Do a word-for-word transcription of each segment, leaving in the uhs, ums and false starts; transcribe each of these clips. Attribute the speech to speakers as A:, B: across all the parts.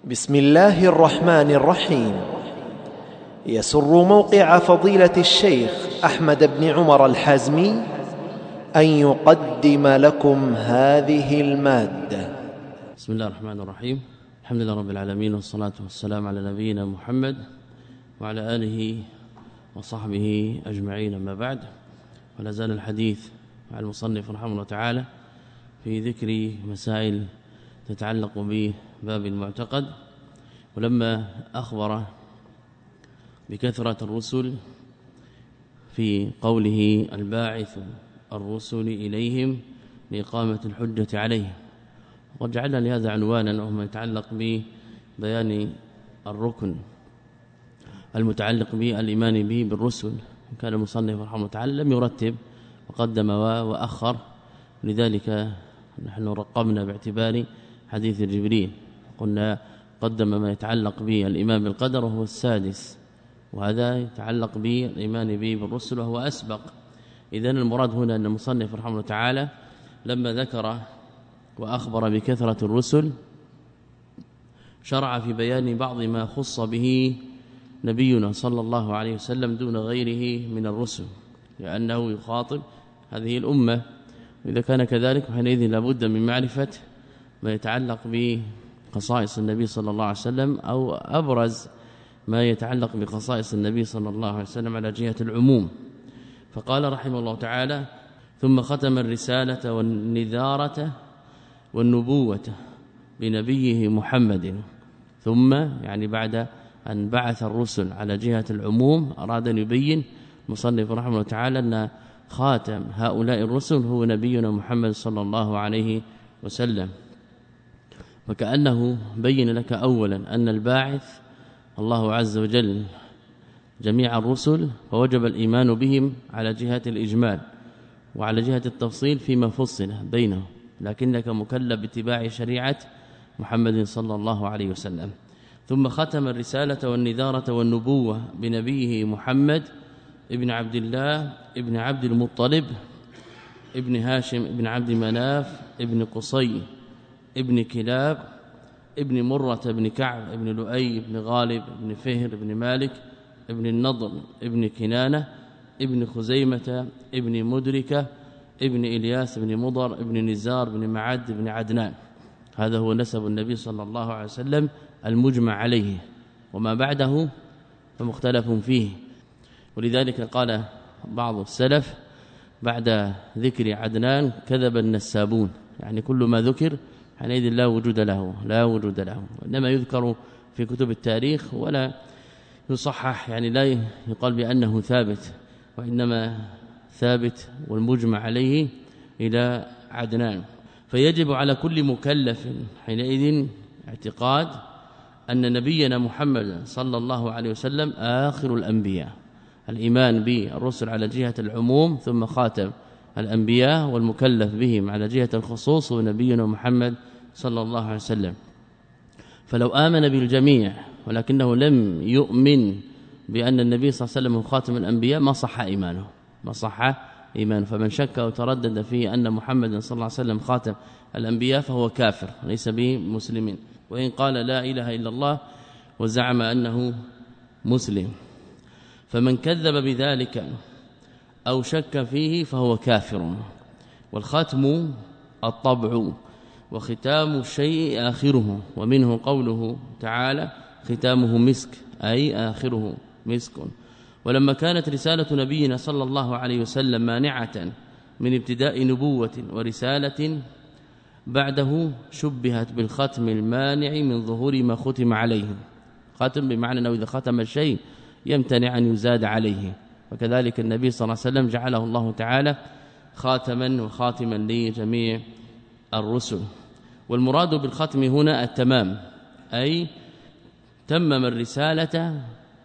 A: بسم الله الرحمن الرحيم. يسر موقع فضيلة الشيخ أحمد بن عمر الحازمي أن يقدم لكم هذه المادة.
B: بسم الله الرحمن الرحيم. الحمد لله رب العالمين، والصلاة والسلام على نبينا محمد وعلى آله وصحبه أجمعين، أما بعد. ولا زال الحديث مع المصنف رحمه الله تعالى في ذكر مسائل تتعلق بباب المعتقد. ولما أخبر بكثرة الرسل في قوله الباعث الرسل إليهم لإقامة الحجة عليهم، وقد جعلنا لهذا عنوانا وهو ما يتعلق ببيان الركن المتعلق بالإيمان به بالرسل. كان المصنف رحمه الله تعالى لم يرتب وقدم وأخر، لذلك نحن رقمنا باعتبار حديث جبريل، قلنا قدم ما يتعلق بالإيمان بالقدر وهو السادس، وهذا يتعلق بالإيمان به بالرسل وهو أسبق. إذن المراد هنا أن المصنف رحمه الله تعالى لما ذكر وأخبر بكثرة الرسل شرع في بيان بعض ما خص به نبينا صلى الله عليه وسلم دون غيره من الرسل، لأنه يخاطب هذه الأمة. وإذا كان كذلك فحينئذ لابد من معرفة ما يتعلق بخصائص النبي صلى الله عليه وسلم، أو أبرز ما يتعلق بخصائص النبي صلى الله عليه وسلم على جهة العموم. فقال رحمه الله تعالى: ثم ختم الرسالة والنذارة والنبوة بنبيه محمد. ثم يعني بعد أن بعث الرسل على جهة العموم أراد أن يبين مصنف رحمه الله تعالى أن خاتم هؤلاء الرسل هو نبينا محمد صلى الله عليه وسلم. وكأنه بين لك أولا أن الباعث الله عز وجل جميع الرسل، فوجب الإيمان بهم على جهة الإجمال وعلى جهة التفصيل فيما فصل بينهم، لكنك مكلف باتباع شريعة محمد صلى الله عليه وسلم. ثم ختم الرسالة والنذارة والنبوة بنبيه محمد ابن عبد الله ابن عبد المطلب ابن هاشم ابن عبد مناف ابن قصي ابن كلاب ابن مرة ابن كعب ابن لؤي ابن غالب ابن فهر ابن مالك ابن النضر ابن كنانة ابن خزيمة ابن مدركة ابن إلياس ابن مضر ابن نزار ابن معد ابن عدنان. هذا هو نسب النبي صلى الله عليه وسلم المجمع عليه، وما بعده فمختلف فيه. ولذلك قال بعض السلف بعد ذكر عدنان كذب النسابون، يعني كل ما ذكر حينئذ لا وجود له لا وجود له إنما يذكر في كتب التاريخ ولا يصحح، يعني لا يقال بأنه ثابت، وإنما ثابت والمجمع عليه إلى عدنان. فيجب على كل مكلف حينئذ اعتقاد أن نبينا محمد صلى الله عليه وسلم آخر الأنبياء، الإيمان بالرسل على جهة العموم ثم خاتم الأنبياء، والمكلف بهم على جهة الخصوص هو نبينا محمد صلى الله عليه وسلم. فلو آمن بالجميع ولكنه لم يؤمن بأن النبي صلى الله عليه وسلم هو خاتم الأنبياء ما صح إيمانه ما صح إيمانه. فمن شك أو تردد في أن محمد صلى الله عليه وسلم خاتم الأنبياء فهو كافر ليس بمسلمين، وإن قال لا إله إلا الله وزعم أنه مسلم. فمن كذب بذلك أو شك فيه فهو كافر. والختم الطبع، وختام الشيء آخره، ومنه قوله تعالى ختامه مسك أي آخره مسك. ولما كانت رسالة نبينا صلى الله عليه وسلم مانعة من ابتداء نبوة ورسالة بعده شبهت بالختم المانع من ظهور ما ختم عليه. ختم بمعنى أنه إذا ختم الشيء يمتنع أن يزاد عليه، وكذلك النبي صلى الله عليه وسلم جعله الله تعالى خاتما وخاتما لجميع الرسل. والمراد بالختم هنا التمام، أي تمم الرسالة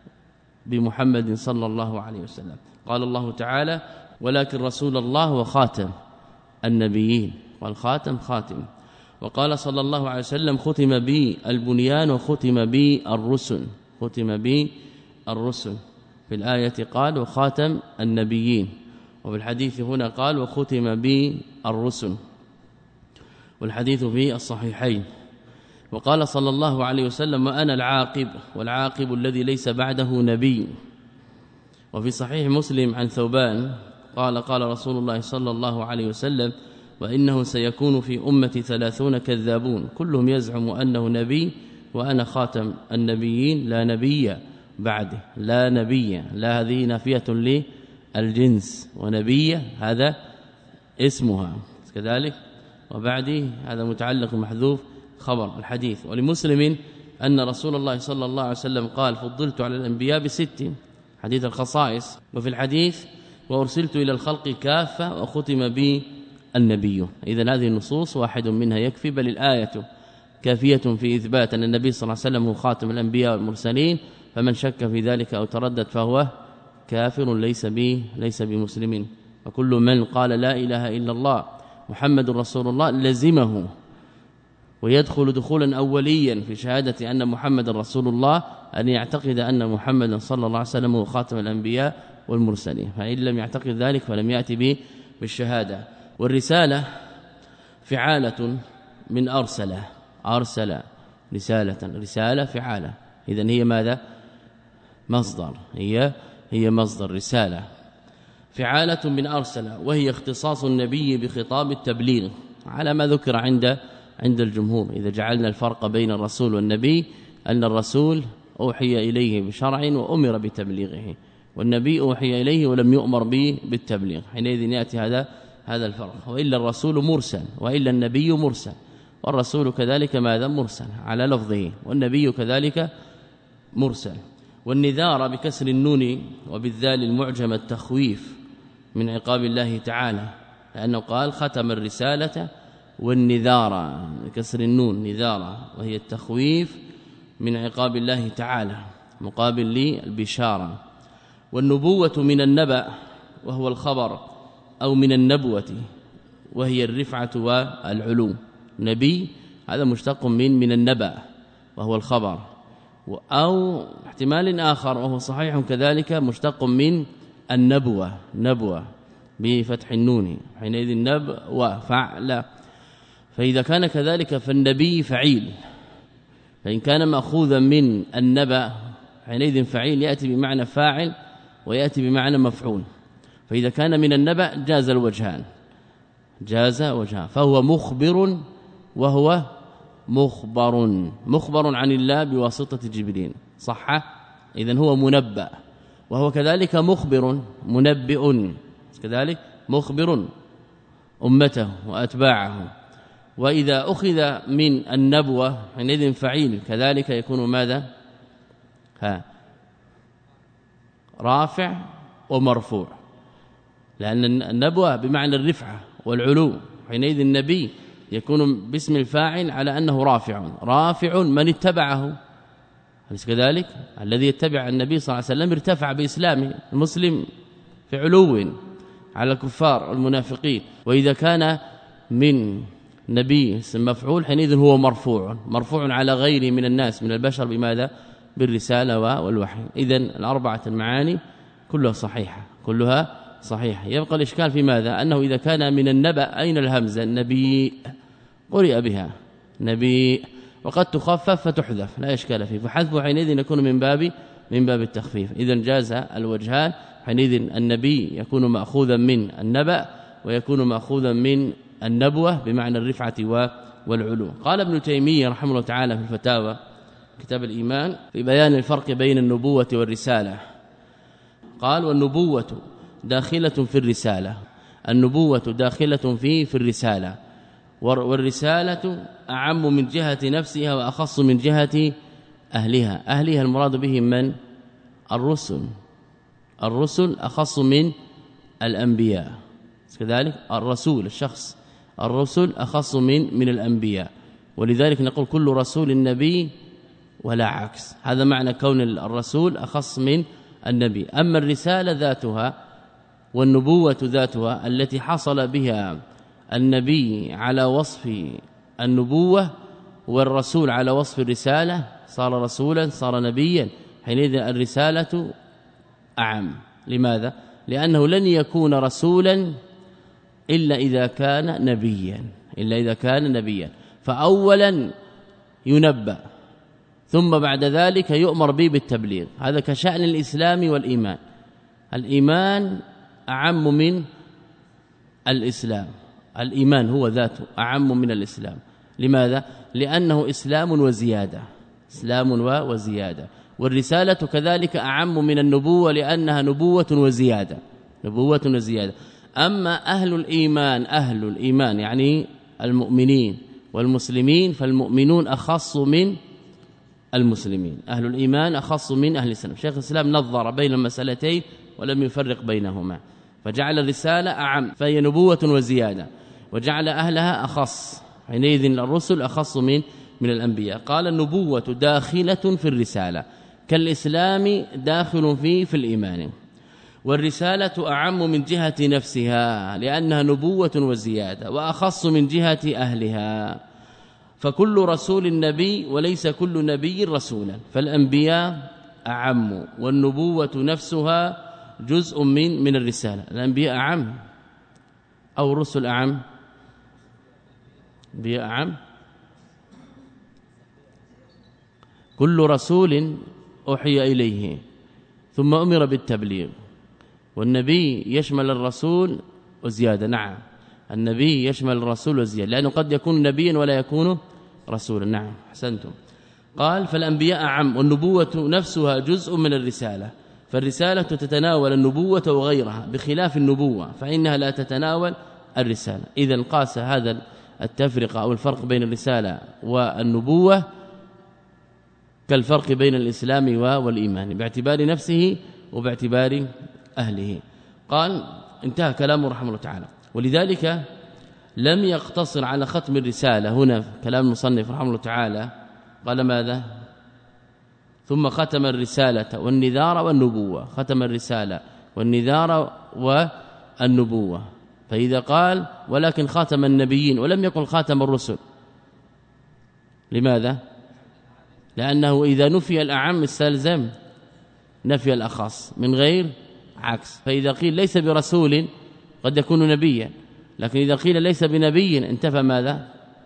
B: بمحمد صلى الله عليه وسلم. قال الله تعالى: ولكن رسول الله وخاتم النبيين، والخاتم خاتم. وقال صلى الله عليه وسلم: ختم بي البنيان وختم بي الرسل ختم بي الرسل. في الآية قال: وخاتم النبيين، وفي الحديث هنا قال: وختم بي الرسل. والحديث في الصحيحين. وقال صلى الله عليه وسلم وأنا العاقب والعاقب الذي ليس بعده نبي. وفي صحيح مسلم عن ثوبان قال قال رسول الله صلى الله عليه وسلم وإنه سيكون في أمتي ثلاثون كذابون كلهم يزعم أنه نبي وأنا خاتم النبيين لا نبي بعده لا نبي لا هذه نافية للجنس ونبي هذا اسمها كذلك وبعده هذا متعلق محذوف خبر الحديث. ولمسلم أن رسول الله صلى الله عليه وسلم قال فضلت على الأنبياء بست حديث الخصائص. وفي الحديث وأرسلت إلى الخلق كافة وختم بي النبي. إذن هذه النصوص واحد منها يكفي بل الآية كافية في إثبات أن النبي صلى الله عليه وسلم هو خاتم الأنبياء والمرسلين فمن شك في ذلك أو تردد فهو كافر ليس به ليس بمسلم. وكل من قال لا إله إلا الله محمد رسول الله لزمه ويدخل دخولا أوليا في شهادة أن محمد رسول الله أن يعتقد أن محمد صلى الله عليه وسلم هو خاتم الأنبياء والمرسلين فإن لم يعتقد ذلك فلم يأتي به بالشهادة. والرسالة فعالة من أرسل أرسل رسالة رسالة فعالة إذن هي ماذا مصدر هي هي مصدر رسالة فعالة من أرسل وهي اختصاص النبي بخطاب التبليغ على ما ذكر عند عند الجمهور. إذا جعلنا الفرق بين الرسول والنبي أن الرسول أوحي إليه بشرع وأمر بتبليغه والنبي أوحي إليه ولم يؤمر به بالتبليغ حينئذ يأتي هذا هذا الفرق. وإلا الرسول مرسل وإلا النبي مرسل والرسول كذلك ماذا مرسل على لفظه والنبي كذلك مرسل. والنذار بكسر النون وبالذال المعجم التخويف من عقاب الله تعالى لأنه قال ختم الرسالة والنذار بكسر النون نذارة وهي التخويف من عقاب الله تعالى مقابل للبشارة. والنبوة من النبأ وهو الخبر أو من النبوة وهي الرفعة والعلو. نبي هذا مشتق من من النبأ وهو الخبر أو احتمال آخر وهو صحيح كذلك مشتق من النبوة نبوة بفتح النون حينئذ النبوة فعل. فإذا كان كذلك فالنبي فعيل فإن كان مأخوذا من النبأ حينئذ فعيل يأتي بمعنى فاعل ويأتي بمعنى مفعول. فإذا كان من النبأ جاز الوجهان جاز وجهان فهو مخبر وهو مخبر مخبر عن الله بواسطة جبريل صح إذن هو منبأ وهو كذلك مخبر منبئ كذلك مخبر أمته وأتباعه. وإذا أخذ من النبوة حينئذ فعيل كذلك يكون ماذا ها رافع ومرفوع لأن النبوة بمعنى الرفعة والعلو حينئذ النبي يكون باسم الفاعل على أنه رافع رافع من اتبعه أليس كذلك الذي يتبع النبي صلى الله عليه وسلم ارتفع بإسلامه المسلم في علو على الكفار والمنافقين. وإذا كان من نبي اسم مفعول حينئذ هو مرفوع مرفوع على غيره من الناس من البشر بماذا بالرسالة والوحي. إذن الأربعة المعاني كلها صحيحة كلها صحيحة. يبقى الإشكال في ماذا أنه إذا كان من النبأ أين الهمزة النبي قرئ بها نبي وقد تخفف فتحذف لا إشكال فيه فحذفه حينئذ يكون من باب من باب التخفيف. إذن جاز الوجهان حينئذ النبي يكون مأخوذا من النبأ ويكون مأخوذا من النبوة بمعنى الرفعة والعلو. قال ابن تيمية رحمه الله تعالى في الفتاوى كتاب الإيمان في بيان الفرق بين النبوة والرسالة قال والنبوة داخلة في الرسالة النبوة داخلة في في الرسالة والرسالة أعم من جهة نفسها وأخص من جهة أهلها. أهلها المراد بهم من الرسل الرسل أخص من الأنبياء كذلك الرسول الشخص الرسل أخص من من الأنبياء ولذلك نقول كل رسول النبي ولا عكس هذا معنى كون الرسول أخص من النبي. أما الرسالة ذاتها والنبوة ذاتها التي حصل بها النبي على وصف النبوة والرسول على وصف الرسالة صار رسولا صار نبيا حينئذ الرسالة أعم. لماذا؟ لأنه لن يكون رسولا إلا إذا كان نبيا إلا إذا كان نبيا. فأولا ينبأ ثم بعد ذلك يؤمر به بالتبليغ. هذا كشأن الإسلام والإيمان. الإيمان أعم من الإسلام، الإيمان هو ذاته أعم من الإسلام. لماذا؟ لأنه إسلام وزيادة، إسلام وزيادة. والرسالة كذلك أعم من النبوة لأنها نبوة وزيادة، نبوة وزيادة. أما أهل الإيمان، أهل الإيمان يعني المؤمنين والمسلمين، فالمؤمنون أخص من المسلمين، أهل الإيمان أخص من أهل الإسلام. شيخ الإسلام نظر بين المسألتين ولم يفرق بينهما، فجعل الرسالة أعم فهي نبوة وزيادة، وجعل أهلها أخص، حينئذ الرسل أخص من من الأنبياء. قال النبوة داخلة في الرسالة كالإسلام داخل فيه في الإيمان، والرسالة أعم من جهة نفسها لأنها نبوة وزيادة، وأخص من جهة أهلها. فكل رسول نبي وليس كل نبي رسولا، فالأنبياء أعم، والنبوة نفسها جزء من من الرسالة. الأنبياء أعم أو الرسل أعم؟ الأنبياء أعم. كل رسول أوحي إليه ثم أمر بالتبليغ، والنبي يشمل الرسول وزيادة. نعم، النبي يشمل الرسول وزيادة، لأنه قد يكون نبيا ولا يكون رسولا. نعم أحسنتم. قال فالأنبياء أعم، والنبوة نفسها جزء من الرسالة، فالرسالة تتناول النبوة وغيرها بخلاف النبوة فإنها لا تتناول الرسالة. إذن قاس هذا التفرقة أو الفرق بين الرسالة والنبوة كالفرق بين الإسلام والإيمان باعتبار نفسه وباعتبار أهله. قال انتهى كلامه رحمه الله تعالى. ولذلك لم يقتصر على ختم الرسالة هنا كلام المصنف رحمه الله تعالى، قال ماذا؟ ثم ختم الرسالة والنذار والنبوة، ختم الرسالة والنذار والنبوة. فإذا قال ولكن خاتم النبيين ولم يقل خاتم الرسل، لماذا؟ لأنه إذا نفي الأعم استلزم نفي الأخص من غير عكس. فإذا قيل ليس برسول قد يكون نبيا، لكن إذا قيل ليس بنبي انتفى ماذا؟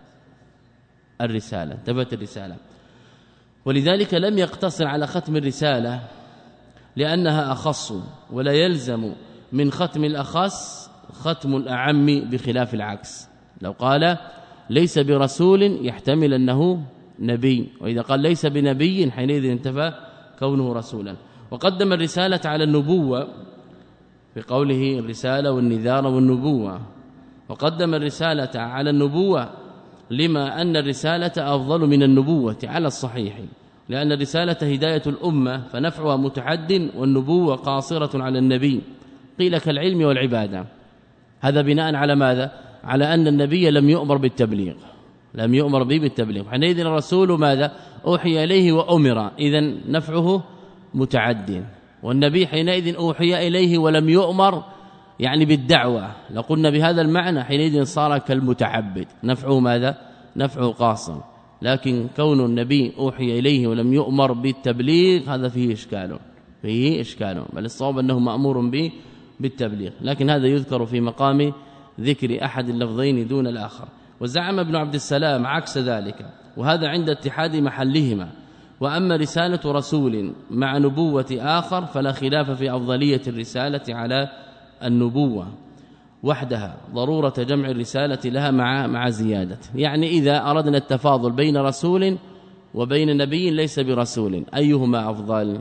B: الرسالة، انتفت الرسالة. ولذلك لم يقتصر على ختم الرسالة لأنها أخص، ولا يلزم من ختم الأخص ختم الأعم بخلاف العكس. لو قال ليس برسول يحتمل أنه نبي، وإذا قال ليس بنبي حينئذ انتفى كونه رسولا. وقدم الرسالة على النبوة بقوله الرسالة والنذار والنبوة، وقدم الرسالة على النبوة لما أن الرسالة أفضل من النبوة على الصحيح، لأن الرسالة هداية الأمة فنفعها متعد، والنبوة قاصرة على النبي. قيل كالعلم والعبادة. هذا بناء على ماذا؟ على أن النبي لم يؤمر بالتبليغ، لم يؤمر به بالتبليغ، حينئذ الرسول ماذا؟ أوحي إليه وأمر، إذن نفعه متعد. والنبي حينئذ أوحي إليه ولم يؤمر يعني بالدعوة، لو قلنا بهذا المعنى حينئذ صار كالمتعبد، نفعه ماذا؟ نفعه قاصر. لكن كون النبي أوحي إليه ولم يؤمر بالتبليغ هذا فيه إشكال، فيه إشكال، بل الصواب أنه مأمور به بالتبليغ، لكن هذا يذكر في مقام ذكر أحد اللفظين دون الآخر. وزعم ابن عبد السلام عكس ذلك، وهذا عند اتحاد محلهما. وأما رسالة رسول مع نبوة آخر فلا خلاف في أفضلية الرسالة على النبوة وحدها، ضرورة جمع الرسالة لها مع مع زيادة. يعني إذا أردنا التفاضل بين رسول وبين نبي ليس برسول أيهما أفضل؟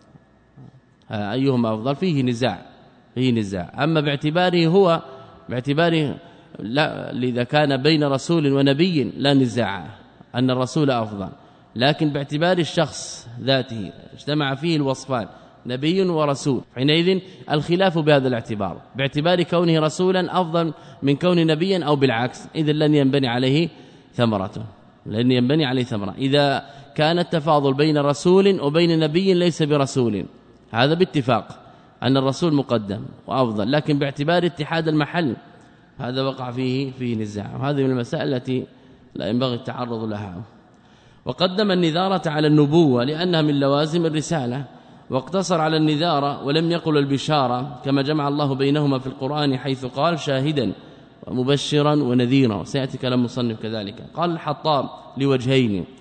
B: أيهما أفضل فيه نزاع، فيه نزاع. أما باعتباره هو باعتباره لا، إذا كان بين رسول ونبي لا نزاع أن الرسول أفضل، لكن باعتبار الشخص ذاته اجتمع فيه الوصفان نبي ورسول، حينئذ الخلاف بهذا الاعتبار، باعتبار كونه رسولا أفضل من كون نبيا أو بالعكس، إذن لن ينبني عليه ثمرته، لن ينبني عليه ثمرة. إذا كان التفاضل بين رسول وبين نبي ليس برسول، هذا باتفاق أن الرسول مقدم وأفضل، لكن باعتبار اتحاد المحل هذا وقع فيه فيه نزاع، وهذه من المسائل التي لا ينبغي التعرض لها. وقدم النذارة على النبوة لأنها من لوازم الرسالة، واقتصر على النذارة ولم يقل البشارة، كما جمع الله بينهما في القرآن حيث قال شاهدا ومبشرا ونذيرا، سيأتي كلام مصنف كذلك. قال الحطاب لوجهين،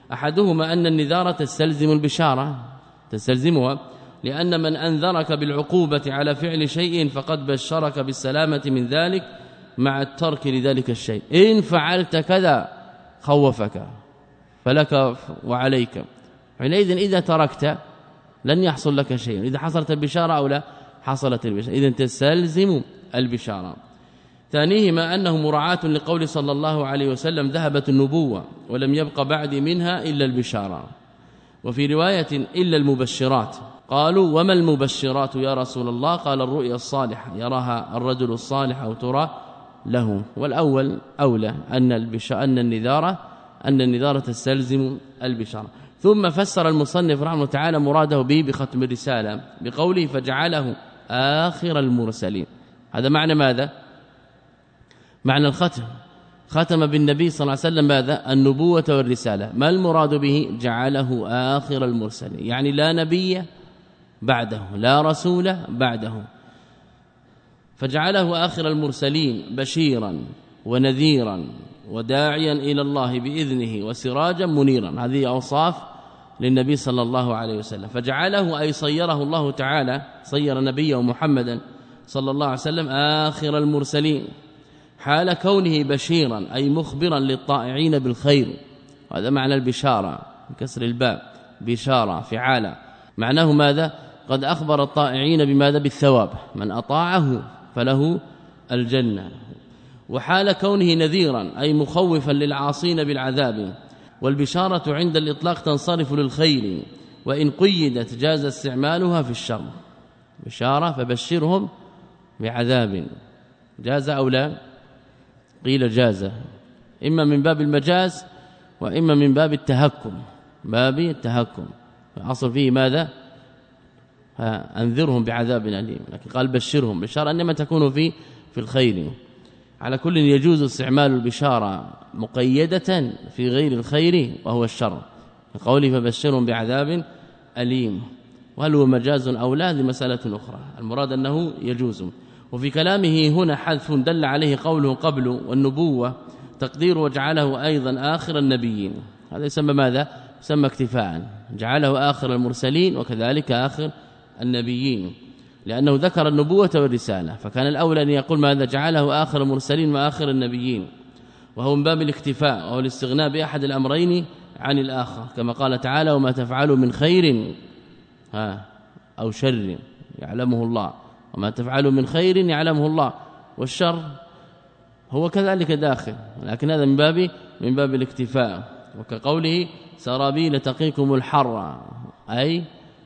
B: أحدهما أن النذارة تستلزم البشارة تستلزمها، لأن من أنذرك بالعقوبة على فعل شيء فقد بشرك بالسلامة من ذلك مع الترك لذلك الشيء. إن فعلت كذا خوفك فلك وعليك، حينئذ إذا تركت لن يحصل لك شيء، إذا حصلت البشارة أو لا حصلت البشارة، إذن تستلزم البشارة. ثانيهما أنه مراعاة لقول صلى الله عليه وسلم ذهبت النبوة ولم يبق بعدي منها إلا البشارة، وفي رواية إلا المبشرات. قالوا وما المبشرات يا رسول الله؟ قال الرؤيا الصالحة يراها الرجل الصالح أو ترى له، والأول أولى أن البشارة أن النذارة أن النذارة تستلزم البشارة. ثم فسر المصنف رحمه الله تعالى مراده به بختم الرسالة بقوله فجعله آخر المرسلين. هذا معنى ماذا؟ معنى الختم، ختم بالنبي صلى الله عليه وسلم ماذا؟ النبوة والرسالة. ما المراد به؟ جعله آخر المرسلين، يعني لا نبي بعده لا رسول بعده، فجعله آخر المرسلين بشيرا ونذيرا وداعيا إلى الله بإذنه وسراجا منيرا. هذه أوصاف للنبي صلى الله عليه وسلم. فجعله أي صيره الله تعالى، صير نبيه محمدا صلى الله عليه وسلم آخر المرسلين حال كونه بشيرا أي مخبرا للطائعين بالخير. هذا معنى البشارة بكسر الباء، بشارة فعالة، معناه ماذا؟ قد أخبر الطائعين بماذا؟ بالثواب، من أطاعه فله الجنة. وحال كونه نذيرا أي مخوفا للعاصين بالعذاب. والبشارة عند الإطلاق تنصرف للخير، وإن قيدت جاز استعمالها في الشر. بشارة فبشرهم بعذاب، جاز أو لا؟ قيل جاز، إما من باب المجاز وإما من باب التهكم، باب التهكم الأصل فيه ماذا؟ أنذرهم بعذاب أليم، لكن قال بشرهم، بشارة إنما تكون في في الخير. على كل يجوز استعمال البشارة مقيدة في غير الخير وهو الشر، قوله فبشرهم بعذاب أليم. وهل هو مجاز أو لا؟ هذه مسألة أخرى، المراد أنه يجوز. وفي كلامه هنا حذف دل عليه قوله قبل والنبوة، تقدير وجعله أيضا آخر النبيين. هذا يسمى ماذا؟ يسمى اكتفاء، جعله آخر المرسلين وكذلك آخر النبيين، لأنه ذكر النبوة والرسالة، فكان الأولى أن يقول ماذا؟ جعله آخر المرسلين وآخر النبيين، وهو من باب الاكتفاء وهو الاستغناء بأحد الأمرين عن الآخر، كما قال تعالى وما تفعلوا من خير ها أو شر يعلمه الله، وما تفعلوا من خير يعلمه الله، والشر هو كذلك داخل، لكن هذا من باب من باب الاكتفاء. وكقوله سرابيل تقيكم الحر أي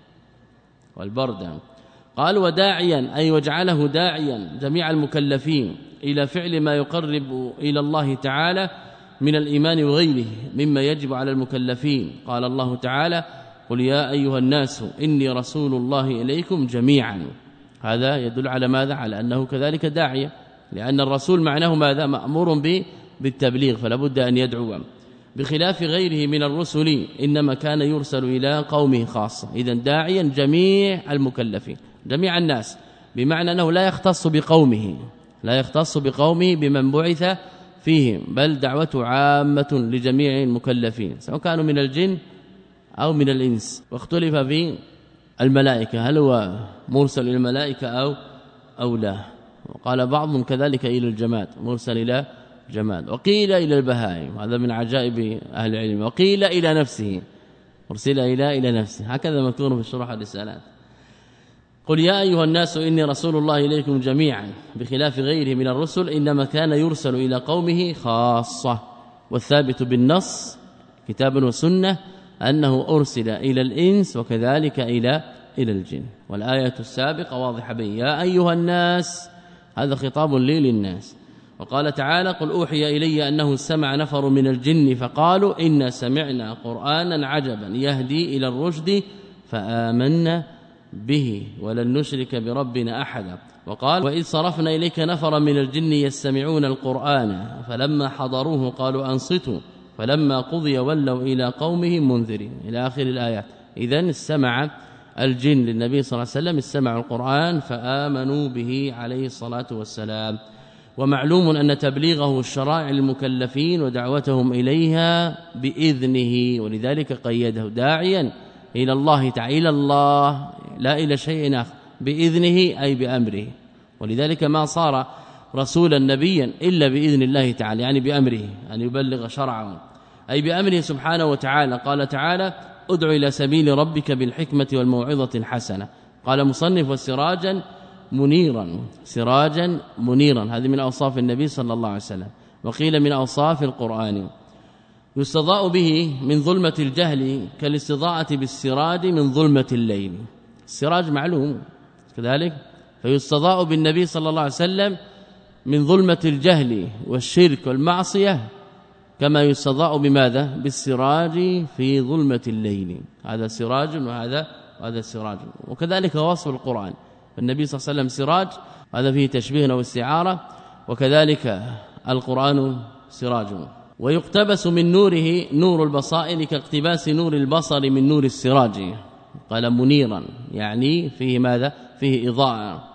B: والبرد. قال وداعيا أي وجعله داعيا جميع المكلفين إلى فعل ما يقرب إلى الله تعالى من الإيمان وغيره مما يجب على المكلفين. قال الله تعالى قل يا أيها الناس إني رسول الله إليكم جميعا. هذا يدل على ماذا؟ على أنه كذلك داعية، لأن الرسول معناه ماذا؟ مأمور به بالتبليغ، فلا بد أن يدعو، بخلاف غيره من الرسل إنما كان يرسل إلى قومه خاصة. إذن داعيا جميع المكلفين جميع الناس، بمعنى أنه لا يختص بقومه لا يختص بقومه بمن بعث فيهم، بل دعوته عامة لجميع المكلفين سواء كانوا من الجن أو من الإنس. واختلف في الملائكة، هل هو مرسل إلى الملائكة أو أو لا؟ وقال بعضهم كذلك إلى الجماد، مرسل إلى جماد، وقيل إلى البهائم، هذا من عجائب أهل العلم، وقيل إلى نفسه، مرسل إلى إلى نفسه، هكذا مذكور في شروح الرسالات. قل يا أيها الناس إني رسول الله إليكم جميعا، بخلاف غيره من الرسل إنما كان يرسل إلى قومه خاصة. والثابت بالنص كتاب وسنة أنه أرسل إلى الإنس وكذلك إلى إلى الجن. والآية السابقة واضحة به، يا أيها الناس، هذا خطاب لي للناس. وقال تعالى قل أوحي إلي أنه سمع نفر من الجن فقالوا إنا سمعنا قرآنا عجبا يهدي إلى الرشد فآمنا به ولن نشرك بربنا أحدا. وقال وإذ صرفنا إليك نفر من الجن يستمعون القرآن فلما حضروه قالوا أنصتوا فلما قضي ولوا إلى قومهم منذرين إلى آخر الآيات. إذن استمع الجن للنبي صلى الله عليه وسلم، استمعوا القرآن فآمنوا به عليه الصلاة والسلام. ومعلوم أن تبليغه الشرائع المكلفين ودعوتهم إليها بإذنه، ولذلك قيده داعيا إلى الله تعالى، إلى الله لا إلى شيء آخر، بإذنه أي بأمره. ولذلك ما صار رسولا نبيا إلا بإذن الله تعالى، يعني بأمره أن يبلغ شرعه، أي بأمره سبحانه وتعالى. قال تعالى: ادع إلى سبيل ربك بالحكمة والموعظة الحسنة. قال مصنف: وسراجا منيرا، سراجا منيرا، هذه من أوصاف النبي صلى الله عليه وسلم. وقيل من أوصاف القرآن. يستضاء به من ظلمة الجهل كالاستضاءة بالسراج من ظلمة الليل. السراج معلوم كذلك، فيستضاء بالنبي صلى الله عليه وسلم من ظلمة الجهل والشرك والمعصية كما يستضاء بماذا؟ بالسراج في ظلمة الليل. هذا سراج وهذا وهذا سراج. وكذلك وصف القرآن، النبي صلى الله عليه وسلم سراج، هذا فيه تشبيه واستعارة، وكذلك القرآن سراج. ويقتبس من نوره نور البصائر كاقتباس نور البصر من نور السراج. قال منيرا يعني فيه ماذا؟ فيه إضاءة.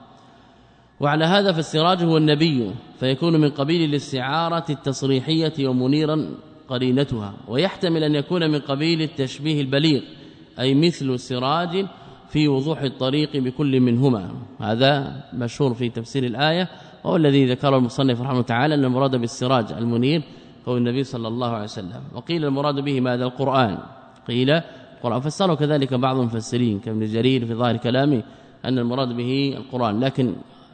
B: وعلى هذا فالسراج هو النبي، فيكون من قبيل الاستعارة التصريحية ومنيرا قرينتها، ويحتمل أن يكون من قبيل التشبيه البليغ، أي مثل سراج في وضوح الطريق بكل منهما. هذا مشهور في تفسير الآية، وهو الذي ذكره المصنف رحمه الله تعالى أن المراد بالسراج المنير هو النبي صلى الله عليه وسلم. وقيل المراد به ماذا؟ القرآن. قيل القرآن، فسره كذلك بعض المفسرين كابن جرير في ظاهر كلامه أن المراد به القرآن، لكن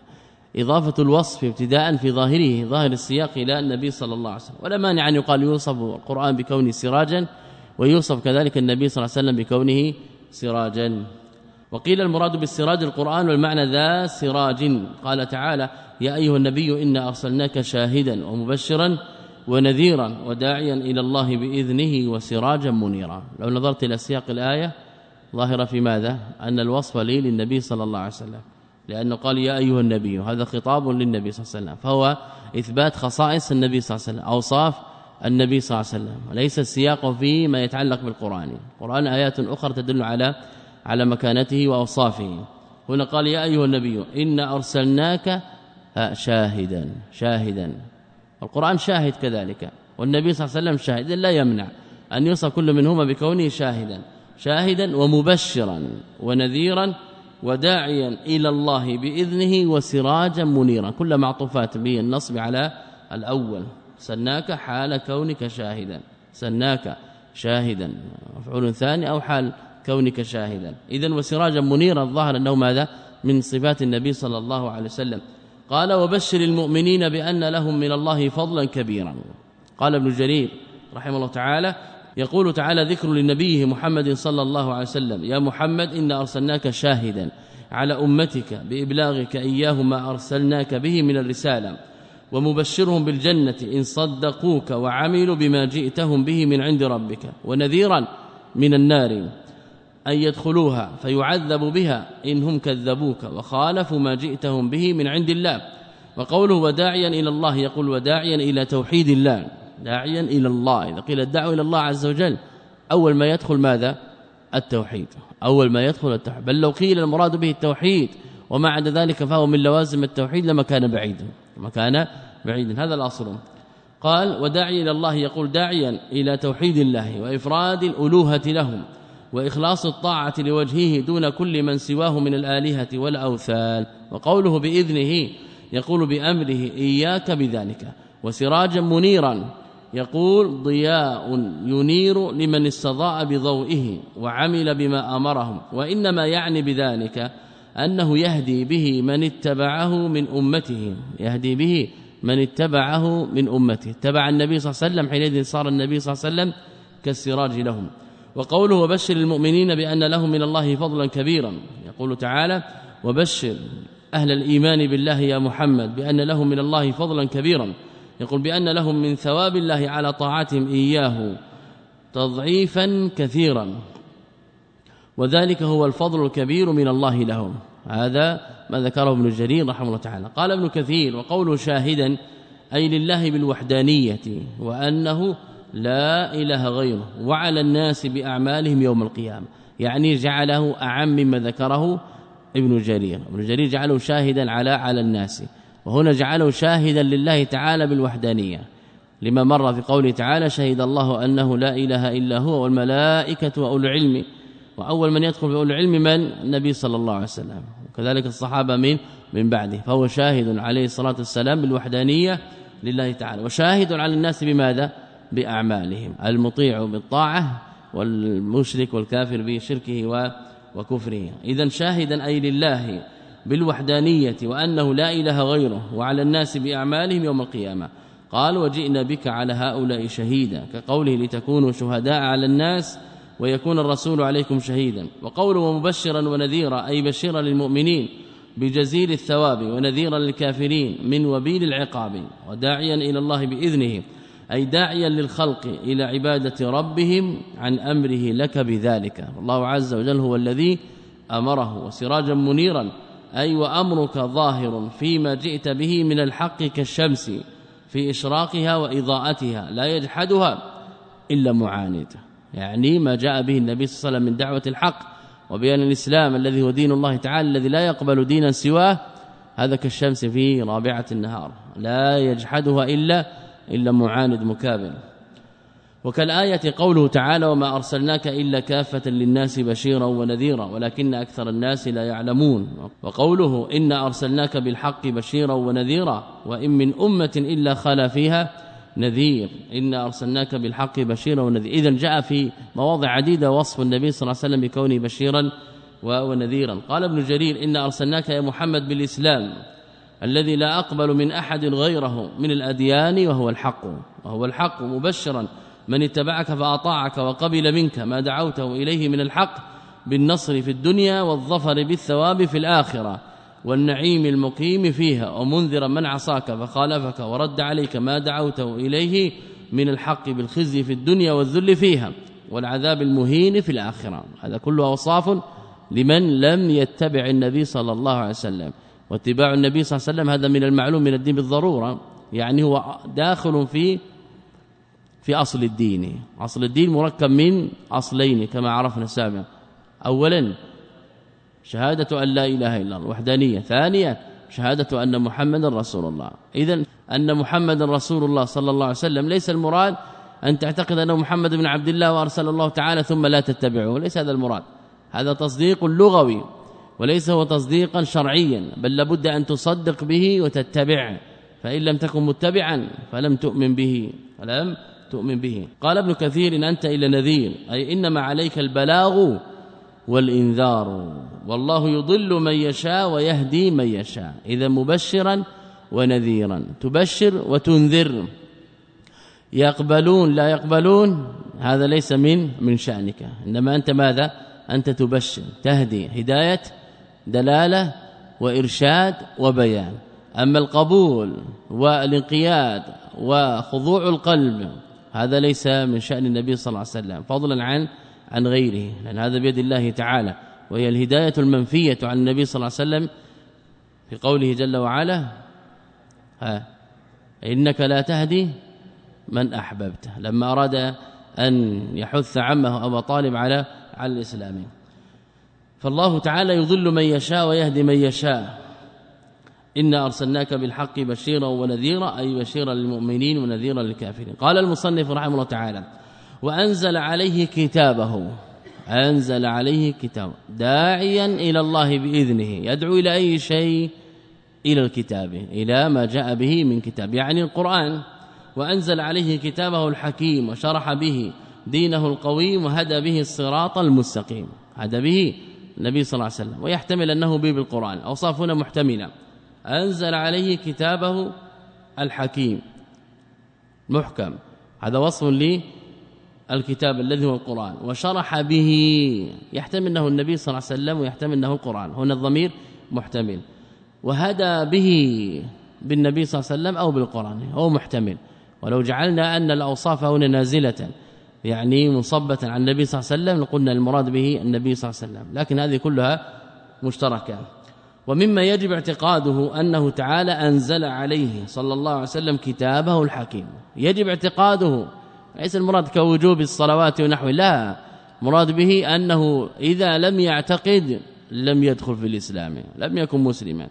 B: إضافة الوصف ابتداء في ظاهره ظاهر السياق إلى النبي صلى الله عليه وسلم، ولا مانع أن يقال يوصف القرآن بكونه سراجا، ويوصف كذلك النبي صلى الله عليه وسلم بكونه سراجا. وقيل المراد بالسراج القرآن، والمعنى ذا سراج. قال تعالى: يا أيها النبي إنا أرسلناك شاهدا ومبشرا ونذيرا وداعيا إلى الله بإذنه وسراجا منيرا. لو نظرت إلى سياق الآية ظاهرة في ماذا؟ أن الوصف لي للنبي صلى الله عليه وسلم، لأنه قال يا أيها النبي، هذا خطاب للنبي صلى الله عليه وسلم، فهو إثبات خصائص النبي صلى الله عليه وسلم، أوصاف النبي صلى الله عليه وسلم، وليس السياق فيما يتعلق بالقرآن. القرآن آيات أخرى تدل على على مكانته وأوصافه. هنا قال يا أيها النبي إنا أرسلناك شاهدا شاهدا، القرآن شاهد كذلك، والنبي صلى الله عليه وسلم شاهد، لا يمنع أن يوصف كل منهما بكونه شاهدا شاهدا ومبشرا ونذيرا وداعيا إلى الله بإذنه وسراجا منيرا، كل معطوفات به النصب على الأول. سناك حال كونك شاهدا، سناك شاهدا مفعول ثاني أو حال كونك شاهدا. إذن وسراجا منيرا الظاهر أنه ماذا؟ من صفات النبي صلى الله عليه وسلم. قال وبشر المؤمنين بأن لهم من الله فضلا كبيرا. قال ابن جرير رحمه الله تعالى يقول تعالى ذكر لنبيه محمد صلى الله عليه وسلم: يا محمد إنا أرسلناك شاهدا على أمتك بإبلاغك إياه ما أرسلناك به من الرسالة، ومبشرهم بالجنة إن صدقوك وعملوا بما جئتهم به من عند ربك، ونذيرا من النار أن يدخلوها فيعذب بها إن هم كذبوك وخالفوا ما جئتهم به من عند الله. وقوله وداعيا إلى الله، يقول وداعيا إلى توحيد الله، داعيا إلى الله. إذا قيل الدعوة إلى الله عز وجل أول ما يدخل ماذا؟ التوحيد، أول ما يدخل التوحيد. بل لو قيل المراد به التوحيد وما عدا ذلك فهو من لوازم التوحيد لما كان بعيدا، لما كان بعيدا، هذا الأصل. قال وداعي إلى الله، يقول داعيا إلى توحيد الله وإفراد الألوهة لهم وإخلاص الطاعة لوجهه دون كل من سواه من الآلهة والأوثان. وقوله بإذنه يقول بأمره إياك بذلك. وسراجا منيرا يقول ضياء ينير لمن استضاء بضوئه وعمل بما أمرهم، وإنما يعني بذلك أنه يهدي به من اتبعه من أمته، يهدي به من اتبعه من أمته. اتبع النبي صلى الله عليه وسلم، حينئذ صار النبي صلى الله عليه وسلم كالسراج لهم. وقوله وبشر المؤمنين بأن لهم من الله فضلا كبيرا، يقول تعالى وبشر أهل الإيمان بالله يا محمد بأن لهم من الله فضلا كبيرا، يقول بأن لهم من ثواب الله على طاعتهم إياه تضعيفا كثيرا، وذلك هو الفضل الكبير من الله لهم. هذا ما ذكره ابن جرير رحمه الله تعالى. قال ابن كثير وقوله شاهدا أي لله بالوحدانية وأنه لا إله غيره، وعلى الناس بأعمالهم يوم القيامة، يعني جعله أعم مما ذكره ابن جرير. ابن جرير جعله شاهدا على على الناس، وهنا جعله شاهدا لله تعالى بالوحدانية لما مر في قوله تعالى شهد الله أنه لا إله إلا هو والملائكة وأولو العلم، وأول من يدخل في أولو العلم من النبي صلى الله عليه وسلم، وكذلك الصحابة من من بعده، فهو شاهد عليه الصلاة والسلام بالوحدانية لله تعالى، وشاهد على الناس بماذا؟ بأعمالهم، المطيع بالطاعة والمشرك والكافر بشركه وكفره. إذن شاهدا أي لله بالوحدانية وأنه لا إله غيره، وعلى الناس بأعمالهم يوم القيامة. قال وجئنا بك على هؤلاء شهيدا، كقوله لتكونوا شهداء على الناس ويكون الرسول عليكم شهيدا. وقوله مبشرا ونذيرا أي بشيرا للمؤمنين بجزيل الثواب ونذيرا للكافرين من وبيل العقاب، وداعيا إلى الله بإذنه أي داعيا للخلق إلى عبادة ربهم عن أمره لك بذلك. الله عز وجل هو الذي أمره، وسراجا منيرا أي وأمرك ظاهر فيما جئت به من الحق كالشمس في إشراقها وإضاءتها لا يجحدها إلا معاند، يعني ما جاء به النبي صلى الله عليه وسلم من دعوة الحق وبيان الإسلام الذي هو دين الله تعالى الذي لا يقبل دينا سواه، هذا كالشمس في رابعة النهار لا يجحدها إلا إلا معاند مكابر. وكالآية قوله تعالى وما أرسلناك إلا كافة للناس بشيرا ونذيرا ولكن أكثر الناس لا يعلمون. وقوله إنا أرسلناك بالحق بشيرا ونذيرا وإن من أمة إلا خلا فيها نذير، إنا أرسلناك بالحق بشيرا ونذيرا. إذن جاء في مواضع عديدة وصف النبي صلى الله عليه وسلم بكونه بشيرا ونذيرا. قال ابن جرير إنا أرسلناك يا محمد بالإسلام الذي لا أقبل من أحد غيره من الأديان وهو الحق، وهو الحق مبشرا من اتبعك فأطاعك وقبل منك ما دعوته إليه من الحق بالنصر في الدنيا والظفر بالثواب في الآخرة والنعيم المقيم فيها، ومنذرا من عصاك فخالفك ورد عليك ما دعوته إليه من الحق بالخزي في الدنيا والذل فيها والعذاب المهين في الآخرة. هذا كله أوصاف لمن لم يتبع النبي صلى الله عليه وسلم، واتباع النبي صلى الله عليه وسلم هذا من المعلوم من الدين بالضرورة، يعني هو داخل في في أصل الدين. أصل الدين مركب من أصلين كما عرفنا سابقا، أولا شهادة أن لا إله إلا الله وحدانية، ثانيا شهادة أن محمد رسول الله. إذن أن محمد رسول الله صلى الله عليه وسلم ليس المراد أن تعتقد أن محمد بن عبد الله وأرسل الله تعالى ثم لا تتبعه، ليس هذا المراد، هذا تصديق لغوي وليس هو تصديقا شرعيا، بل لابد أن تصدق به وتتبعه، فإن لم تكن متبعا فلم تؤمن به فلم تؤمن به. قال ابن كثير إن أنت إلا نذير أي إنما عليك البلاغ والإنذار، والله يضل من يشاء ويهدي من يشاء. إذا مبشرا ونذيرا، تبشر وتنذر، يقبلون لا يقبلون هذا ليس من من شأنك، إنما أنت ماذا؟ أنت تبشر تهدي، هداية دلالة وإرشاد وبيان. أما القبول والانقياد وخضوع القلب هذا ليس من شأن النبي صلى الله عليه وسلم فضلا عن عن غيره، لأن هذا بيد الله تعالى، وهي الهداية المنفية عن النبي صلى الله عليه وسلم في قوله جل وعلا ها إنك لا تهدي من أحببته، لما أراد أن يحث عمه أبا طالب على على الإسلام. فالله تعالى يضل من يشاء ويهدي من يشاء. إنا أرسلناك بالحق بشيرا ونذيرا أي بشيرا للمؤمنين ونذيرا للكافرين. قال المصنف رحمه الله تعالى وأنزل عليه كتابه، أنزل عليه كتابه داعيا إلى الله بإذنه، يدعو إلى أي شيء؟ إلى الكتاب، إلى ما جاء به من كتاب يعني القرآن. وأنزل عليه كتابه الحكيم وشرح به دينه القويم وهدى به الصراط المستقيم، هدى به النبي صلى الله عليه وسلم، ويحتمل أنه به بالقرآن، أوصافنا محتملة. أنزل عليه كتابه الحكيم محكم، هذا وصف للكتاب الذي هو القرآن. وشرح به يحتمل أنه النبي صلى الله عليه وسلم ويحتمل أنه القرآن، هنا الضمير محتمل. وهدى به بالنبي صلى الله عليه وسلم أو بالقرآن هو محتمل. ولو جعلنا أن الأوصاف هنا نازلة يعني مصبة عن النبي صلى الله عليه وسلم لقلنا المراد به النبي صلى الله عليه وسلم، لكن هذه كلها مشتركة. ومما يجب اعتقاده أنه تعالى أنزل عليه صلى الله عليه وسلم كتابه الحكيم، يجب اعتقاده، ليس المراد كوجوب الصلوات ونحوه، لا، مراد به أنه إذا لم يعتقد لم يدخل في الإسلام، لم يكن مسلما.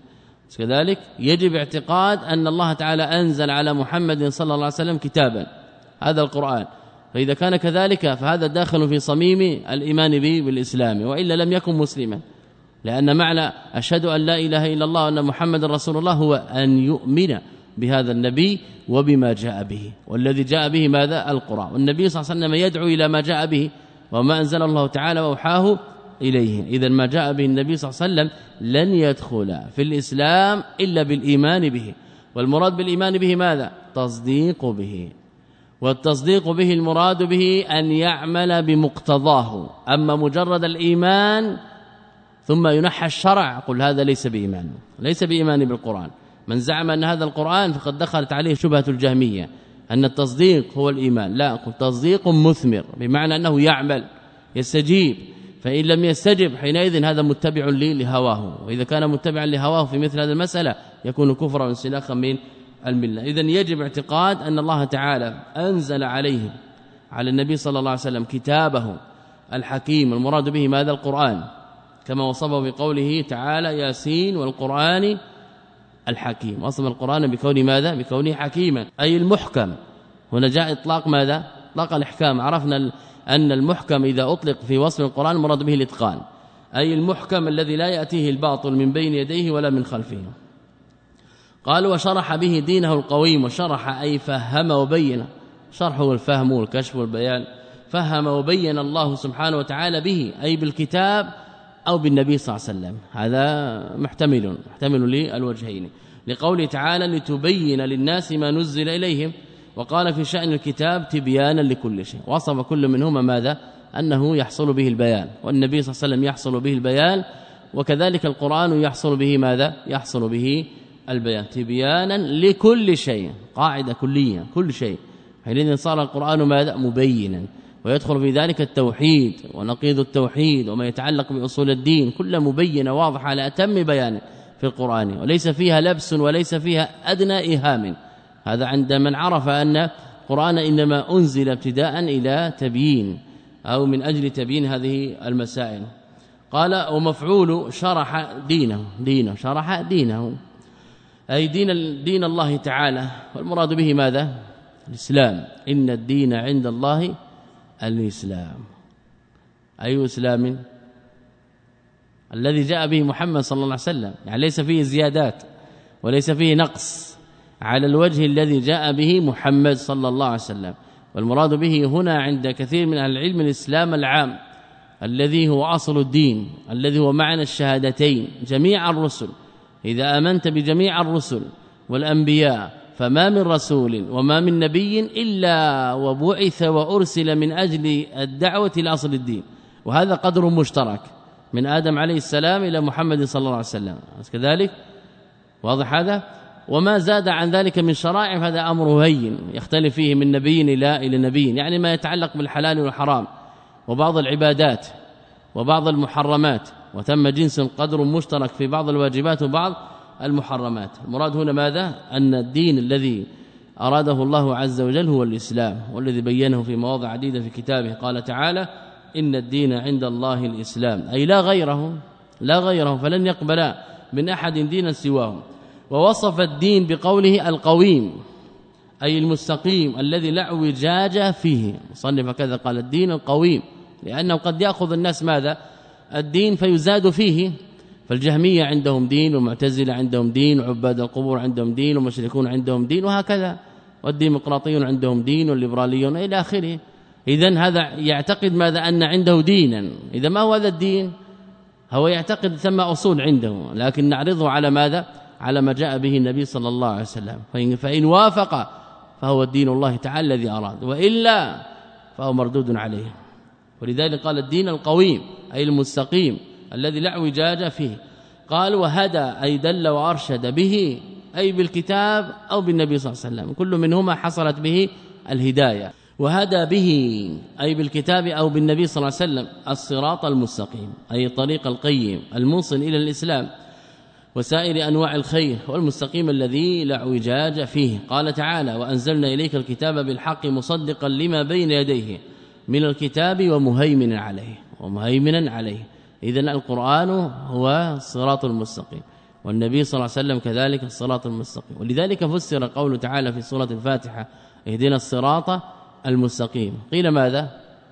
B: كذلك يجب اعتقاد أن الله تعالى أنزل على محمد صلى الله عليه وسلم كتابا، هذا القرآن، فإذا كان كذلك فهذا داخل في صميم الإيمان به بالإسلام، وإلا لم يكن مسلما، لأن معنى أشهد أن لا إله إلا الله وأن محمد رسول الله هو أن يؤمن بهذا النبي وبما جاء به، والذي جاء به ماذا؟ القرآن، والنبي صلى الله عليه وسلم يدعو إلى ما جاء به وما أنزل الله تعالى وأوحاه إليه. إذا ما جاء به النبي صلى الله عليه وسلم لن يدخل في الإسلام إلا بالإيمان به، والمراد بالإيمان به ماذا؟ تصديق به، والتصديق به المراد به أن يعمل بمقتضاه، أما مجرد الإيمان ثم ينحى الشرع قل هذا ليس بإيمان، ليس بإيمان بالقرآن. من زعم أن هذا القرآن فقد دخلت عليه شبهة الجهمية أن التصديق هو الإيمان، لا، قل تصديق مثمر بمعنى أنه يعمل يستجيب، فإن لم يستجب حينئذ هذا متبع لي لهواه، وإذا كان متبعا لهواه في مثل هذه المسألة يكون كفرا وانسلاخا من الملة. إذن يجب اعتقاد أن الله تعالى أنزل عليه على النبي صلى الله عليه وسلم كتابه الحكيم، المراد به ماذا؟ القرآن، كما وصفه بقوله تعالى ياسين والقرآن الحكيم، وصف القرآن بكونه ماذا؟ بكونه حكيما، أي المحكم. هنا جاء إطلاق ماذا؟ إطلاق الإحكام. عرفنا أن المحكم إذا أطلق في وصف القرآن مراد به الإتقان، أي المحكم الذي لا يأتيه الباطل من بين يديه ولا من خلفه. قال وشرح به دينه القويم، وشرح أي فهم وبين، شرح والفهم والكشف والبيان، فهم وبين الله سبحانه وتعالى به أي بالكتاب أو بالنبي صلى الله عليه وسلم، هذا محتمل محتمل للوجهين، لقوله تعالى لتبين للناس ما نزل إليهم، وقال في شأن الكتاب تبيانا لكل شيء، وصف كل منهما ماذا؟ أنه يحصل به البيان، والنبي صلى الله عليه وسلم يحصل به البيان، وكذلك القرآن يحصل به ماذا؟ يحصل به البيان، تبيانا لكل شيء، قاعدة كلية، كل شيء، حينئذ صار القرآن ماذا؟ مبينا، ويدخل في ذلك التوحيد ونقيض التوحيد وما يتعلق بأصول الدين، كل مبينة واضحة على أتم بيان في القرآن، وليس فيها لبس وليس فيها أدنى إيهام. هذا عند من عرف أن القرآن إنما أنزل ابتداء إلى تبيين أو من أجل تبيين هذه المسائل. قال ومفعول شرح دينه، دينه شرح دينه أي دين, دين الله تعالى، والمراد به ماذا؟ الإسلام، إن الدين عند الله الإسلام. أي إسلام؟ الذي جاء به محمد صلى الله عليه وسلم، يعني ليس فيه زيادات وليس فيه نقص، على الوجه الذي جاء به محمد صلى الله عليه وسلم. والمراد به هنا عند كثير من أهل العلم الإسلام العام الذي هو أصل الدين، الذي هو معنى الشهادتين، جميع الرسل، إذا آمنت بجميع الرسل والأنبياء فما من رسول وما من نبي إلا وبعث وأرسل من أجل الدعوة لأصل الدين، وهذا قدر مشترك من آدم عليه السلام إلى محمد صلى الله عليه وسلم، كذلك واضح هذا. وما زاد عن ذلك من شرائع هذا أمر هين يختلف فيه من نبي إلى إلى نبي، يعني ما يتعلق بالحلال والحرام وبعض العبادات وبعض المحرمات، وثم جنس قدر مشترك في بعض الواجبات وبعض المحرمات. المراد هنا ماذا؟ أن الدين الذي أراده الله عز وجل هو الإسلام، والذي بينه في مواضع عديدة في كتابه. قال تعالى إن الدين عند الله الإسلام، أي لا غيره، لا غيره، فلن يقبل من أحد دينا سواه. ووصف الدين بقوله القويم، أي المستقيم الذي لا اعوجاج فيه، مصنف كذا قال الدين القويم، لأنه قد يأخذ الناس ماذا؟ الدين فيزاد فيه، فالجهمية عندهم دين، والمعتزلة عندهم دين، وعباد القبور عندهم دين، والمشركون عندهم دين، وهكذا، والديمقراطيون عندهم دين، والليبراليون إلى آخره. إذن هذا يعتقد ماذا؟ أن عنده دينا. إذا ما هو هذا الدين؟ هو يعتقد ثم أصول عنده، لكن نعرضه على ماذا؟ على ما جاء به النبي صلى الله عليه وسلم، فإن, فإن وافق فهو الدين الله تعالى الذي أراد، وإلا فهو مردود عليه. ولذلك قال الدين القويم، أي المستقيم الذي لا اعوجاج فيه. قال وهدى أي دل وأرشد به، أي بالكتاب أو بالنبي صلى الله عليه وسلم، كل منهما حصلت به الهداية. وهدى به أي بالكتاب أو بالنبي صلى الله عليه وسلم الصراط المستقيم، أي الطريق القيم الموصل إلى الإسلام وسائر أنواع الخير، والمستقيم الذي لا اعوجاج فيه. قال تعالى وأنزلنا إليك الكتاب بالحق مصدقا لما بين يديه من الكتاب ومهيمنا عليه، ومهيمنا عليه. إذن القرآن هو الصراط المستقيم، والنبي صلى الله عليه وسلم كذلك الصراط المستقيم. ولذلك فسر قوله تعالى في سورة الفاتحة اهدنا الصراط المستقيم. قيل ماذا؟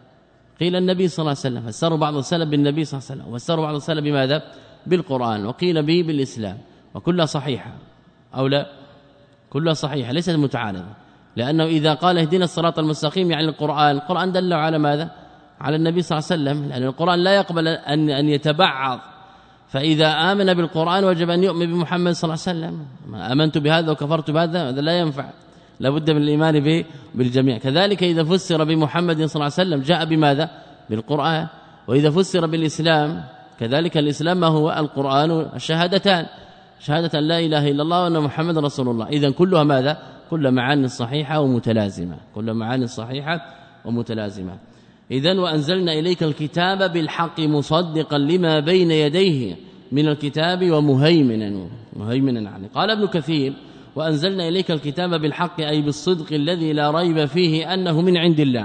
B: قيل النبي صلى الله عليه وسلم، فسروا بعض السلف بالنبي صلى الله عليه وسلم، وفسروا بعض السلف بماذا؟ بالقرآن، وقيل به بالإسلام، وكلها صحيحة أو لا؟ كلها صحيحة ليست متعارضة، لأنه إذا قال اهدنا الصراط المستقيم يعني القرآن، القرآن دل على ماذا؟ على النبي صلى الله عليه وسلم، لأن القرآن لا يقبل أن أن يتبعض، فإذا آمن بالقرآن وجب أن يؤمن بمحمد صلى الله عليه وسلم. ما آمنت بهذا وكفرت بهذا هذا لا ينفع، لابد من الإيمان به بالجميع. كذلك إذا فسر بمحمد صلى الله عليه وسلم جاء بماذا؟ بالقرآن. وإذا فسر بالإسلام كذلك الإسلام ما هو؟ القرآن الشهادتان، شهادة لا إله إلا الله وأن محمد رسول الله. إذن كلها ماذا؟ كل معاني صحيحة ومتلازمة، كل معاني صحيحة ومتلازمة. إذن وأنزلنا إليك الكتاب بالحق مصدقا لما بين يديه من الكتاب ومهيمنا مهيمنا عنه. قال ابن كثير وأنزلنا إليك الكتاب بالحق أي بالصدق الذي لا ريب فيه أنه من عند الله،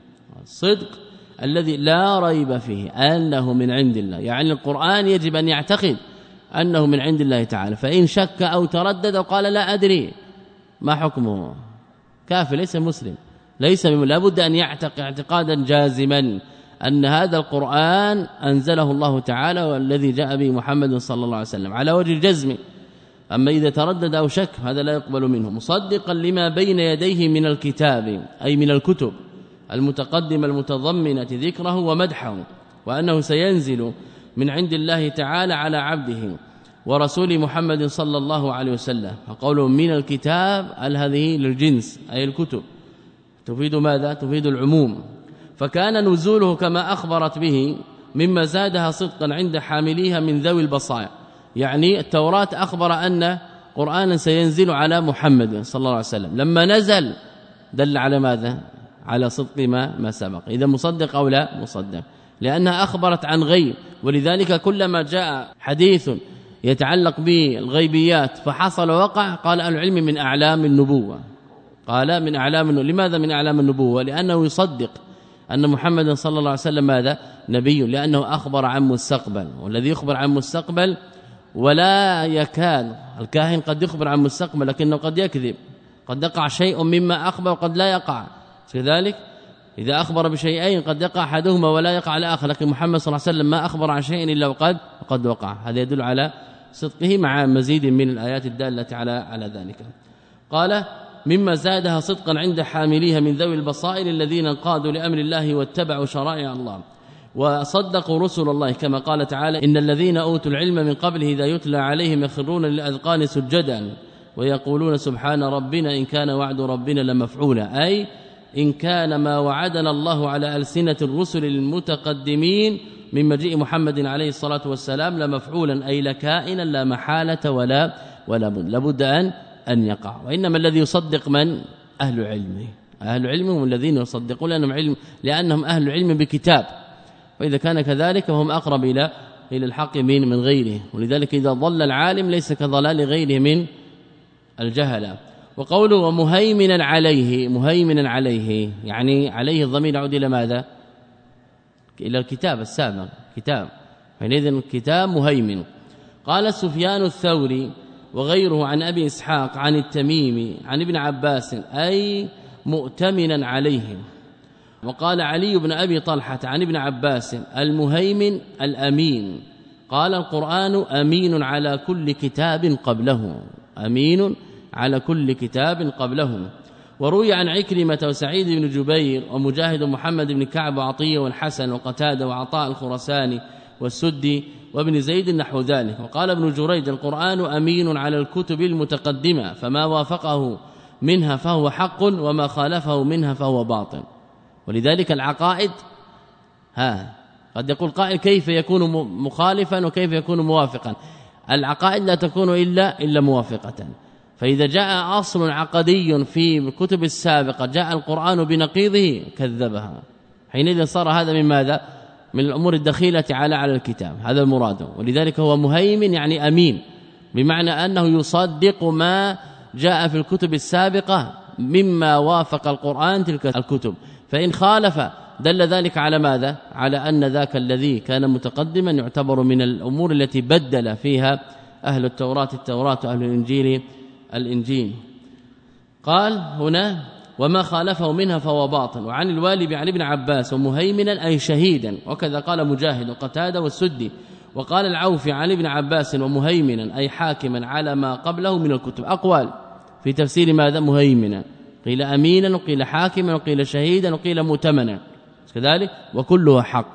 B: الصدق الذي لا ريب فيه أنه من عند الله، يعني القرآن يجب أن يعتقد أنه من عند الله تعالى، فإن شك أو تردد وقال لا أدري ما حكمه؟ كافر ليس مسلم، ليس لابد أن يعتقد اعتقادا جازما أن هذا القرآن أنزله الله تعالى والذي جاء به محمد صلى الله عليه وسلم على وجه الجزم. أما إذا تردد أو شك هذا لا يقبل منه. مصدقا لما بين يديه من الكتاب أي من الكتب المتقدمة المتضمنة ذكره ومدحه، وأنه سينزل من عند الله تعالى على عبده ورسول محمد صلى الله عليه وسلم. فقوله من الكتاب هذه للجنس أي الكتب، تفيد ماذا؟ تفيد العموم. فكان نزوله كما أخبرت به مما زادها صدقا عند حامليها من ذوي البصائر، يعني التوراة أخبر أن قرآنا سينزل على محمد صلى الله عليه وسلم، لما نزل دل على ماذا؟ على صدق ما ما سبق. إذا مصدق أو لا؟ مصدق، لأنها أخبرت عن غيب. ولذلك كلما جاء حديث يتعلق بالغيبيات فحصل وقع قال العلم من أعلام النبوة، قال من أعلام النبوة. لماذا من أعلام النبوة؟ لأنه يصدق أن محمد صلى الله عليه وسلم ماذا؟ نبي، لأنه أخبر عن مستقبل، والذي يخبر عن مستقبل ولا يكاد، الكاهن قد يخبر عن مستقبل لكنه قد يكذب، قد يقع شيء مما أخبر وقد لا يقع، كذلك إذا أخبر بشيئين قد يقع أحدهما ولا يقع الآخر، لكن محمد صلى الله عليه وسلم ما أخبر عن شيء إلا وقد وقد وقع. هذا يدل على صدقه مع مزيد من الآيات الدالة على على ذلك. قال مما زادها صدقا عند حامليها من ذوي البصائر الذين انقادوا لأمر الله واتبعوا شرائع الله وصدقوا رسل الله، كما قال تعالى إن الذين أوتوا العلم من قبله إذا يتلى عليهم يخرون للأذقان سجدا ويقولون سبحان ربنا إن كان وعد ربنا لمفعولا، أي إن كان ما وعدنا الله على ألسنة الرسل المتقدمين من مجيء محمد عليه الصلاة والسلام لمفعولا، أي لكائنا لا محالة ولا ولا بد لابد أن أن يقع. وإنما الذي يصدق من؟ أهل علمه، أهل علمهم الذين يصدقون لأنهم علم، لأنهم أهل علم بكتاب، وإذا كان كذلك فهم أقرب إلى إلى الحق من من غيره. ولذلك إذا ضل العالم ليس كضلال غيره من الجهلة. وقوله ومهيمنا عليه، مهيمنا عليه يعني عليه الضمير يعود إلى ماذا؟ إلى الكتاب السابق، كتاب، حينئذ الكتاب مهيمن. قال سفيان الثوري وغيره عن أبي إسحاق عن التميمي عن ابن عباس أي مؤتمنا عليه. وقال علي بن أبي طلحة عن ابن عباس المهيمن الأمين. قال القرآن أمين على كل كتاب قبله، أمين على كل كتاب قبله. وروي عن عكرمة وسعيد بن جبير ومجاهد محمد بن كعب وعطية والحسن وقتادة وعطاء الخرساني والسدي وابن زيد نحو ذلك. وقال ابن جريج القرآن أمين على الكتب المتقدمة فما وافقه منها فهو حق وما خالفه منها فهو باطل. ولذلك العقائد ها قد يقول قائل كيف يكون مخالفا وكيف يكون موافقا؟ العقائد لا تكون إلا إلا موافقة. فإذا جاء أصل عقدي في الكتب السابقة جاء القرآن بنقيضه كذبها، حينئذ صار هذا من ماذا؟ من الأمور الدخيلة على على الكتاب، هذا المراد. ولذلك هو مهيمن يعني أمين، بمعنى أنه يصدق ما جاء في الكتب السابقة مما وافق القرآن تلك الكتب، فإن خالف دل ذلك على ماذا؟ على أن ذاك الذي كان متقدما يعتبر من الأمور التي بدل فيها أهل التوراة التوراة وأهل الإنجيل الإنجيل. قال هنا وما خالفه منها فهو باطل. وعن الوالي عن ابن عباس ومهيمنا أي شهيدا، وكذا قال مجاهد وقتادة والسدي. وقال العوفي عن ابن عباس ومهيمنا أي حاكما على ما قبله من الكتب. أقوال في تفسير ماذا مهيمنا، قيل أمينا وقيل حاكما وقيل شهيدا وقيل مؤتمنا كذلك، وكلها حق.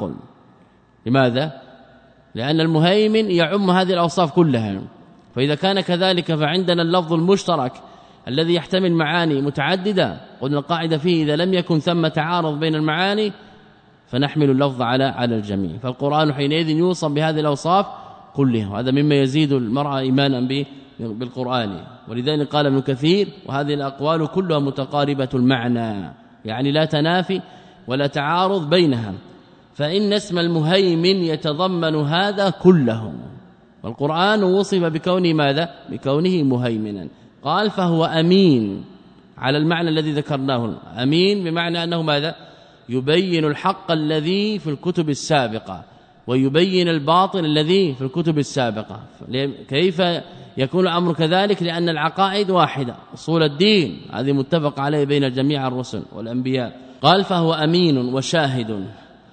B: لماذا؟ لأن المهيمن يعم هذه الأوصاف كلها، فإذا كان كذلك فعندنا اللفظ المشترك الذي يحتمل معاني متعددة، قلنا القاعدة فيه إذا لم يكن ثم تعارض بين المعاني فنحمل اللفظ على على الجميع. فالقرآن حينئذ يوصف بهذه الأوصاف كلها، وهذا مما يزيد المرء إيمانا بالقرآن. ولذلك قال ابن كثير وهذه الأقوال كلها متقاربة المعنى، يعني لا تنافي ولا تعارض بينها، فإن اسم المهيمن يتضمن هذا كله. والقرآن وصف بكونه ماذا؟ بكونه مهيمنا. قال فهو أمين على المعنى الذي ذكرناه، أمين بمعنى أنه ماذا؟ يبين الحق الذي في الكتب السابقة ويبين الباطل الذي في الكتب السابقة. كيف يكون الأمر كذلك؟ لأن العقائد واحدة، أصول الدين هذه متفق عليه بين جميع الرسل والأنبياء. قال فهو أمين وشاهد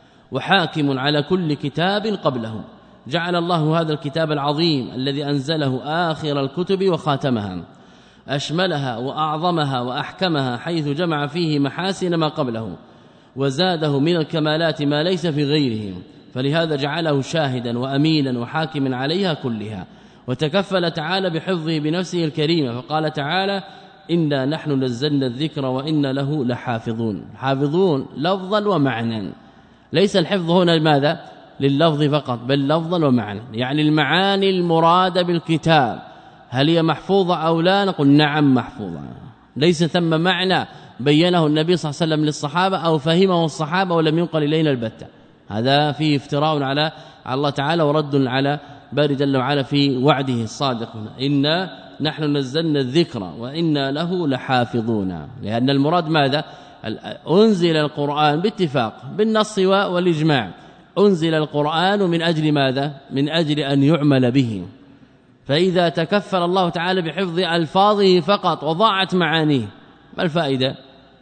B: وحاكم على كل كتاب قبله. جعل الله هذا الكتاب العظيم الذي أنزله آخر الكتب وخاتمها، أشملها وأعظمها وأحكمها، حيث جمع فيه محاسن ما قبله وزاده من الكمالات ما ليس في غيره، فلهذا جعله شاهدا وأمينا وحاكما عليها كلها. وتكفل تعالى بحفظه بنفسه الكريمة، فقال تعالى إنا نحن نزلنا الذكر وإنا له لحافظون. حافظون لفظا ومعنى، ليس الحفظ هنا لماذا؟ لللفظ فقط، بل لفظا ومعنى، يعني المعاني المرادة بالكتاب هل هي محفوظة أو لا؟ نقول نعم محفوظة. ليس ثم معنى بينه النبي صلى الله عليه وسلم للصحابة أو فهمه الصحابة ولم ينقل إلينا البتة، هذا فيه افتراء على الله تعالى ورد على باري جل وعلا في وعده الصادق. إنا نحن نزلنا الذكر وإنا له لحافظون، لأن المراد ماذا؟ أنزل القرآن باتفاق بالنص والإجماع، أنزل القرآن من أجل ماذا؟ من أجل أن يعمل به. فإذا تكفل الله تعالى بحفظ ألفاظه فقط وضاعت معانيه ما الفائدة؟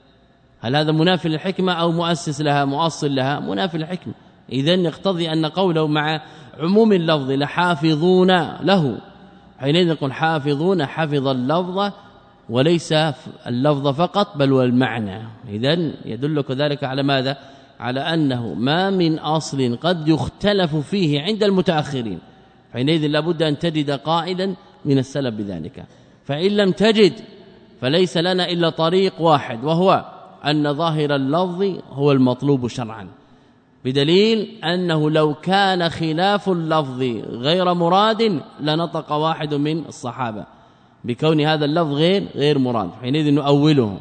B: هل هذا منافي للحكمة أو مؤسس لها مؤصل لها؟ منافي للحكمة. إذن يقتضي أن قوله مع عموم اللفظ لحافظون له، حينئذ نقول حافظون حفظ اللفظ وليس اللفظ فقط بل والمعنى. إذن يدل كذلك على ماذا؟ على أنه ما من أصل قد يختلف فيه عند المتأخرين، حينئذ لابد أن تجد قائلا من السلف بذلك. فإن لم تجد فليس لنا إلا طريق واحد، وهو أن ظاهر اللفظ هو المطلوب شرعا، بدليل أنه لو كان خلاف اللفظ غير مراد لنطق واحد من الصحابة بكون هذا اللفظ غير غير مراد، حينئذ نؤوله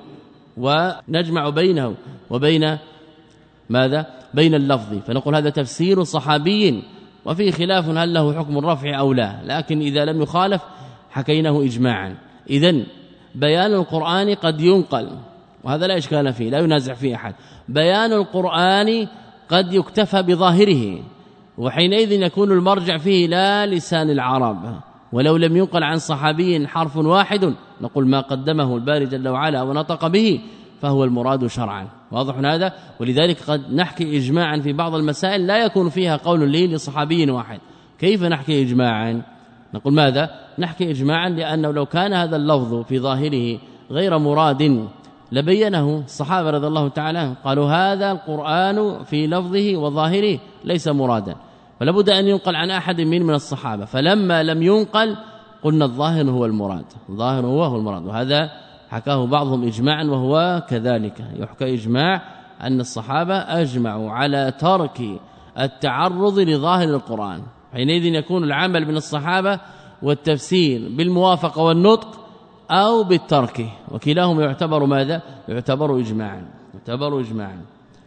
B: ونجمع بينه وبين ماذا؟ بين اللفظ، فنقول هذا تفسير صحابي وفيه خلاف هل له حكم الرفع أو لا، لكن إذا لم يخالف حكيناه إجماعا. إذن بيان القرآن قد ينقل، وهذا لا إشكال فيه لا ينازع فيه أحد. بيان القرآن قد يكتفى بظاهره، وحينئذ يكون المرجع فيه لا لسان العرب، ولو لم ينقل عن صحابي حرف واحد نقول ما قدمه الباري جل وعلا ونطق به فهو المراد شرعا. واضح هذا؟ ولذلك قد نحكي إجماعا في بعض المسائل لا يكون فيها قول لي لصحابي واحد. كيف نحكي إجماعا؟ نقول ماذا؟ نحكي إجماعا لأنه لو كان هذا اللفظ في ظاهره غير مراد لبينه الصحابة رضي الله تعالى عنهم، قالوا هذا القرآن في لفظه وظاهره ليس مرادا، فلا بد أن ينقل عن أحد من من الصحابة، فلما لم ينقل قلنا الظاهر هو المراد، الظاهر هو هو المراد. وهذا حكاه بعضهم إجماعا وهو كذلك، يحكى إجماع أن الصحابة أجمعوا على ترك التعرض لظاهر القرآن، حينئذ يكون العمل من الصحابة والتفسير بالموافقة والنطق أو بالترك، وكلاهما يعتبر ماذا؟ يعتبر إجماعا، يعتبر إجماعا.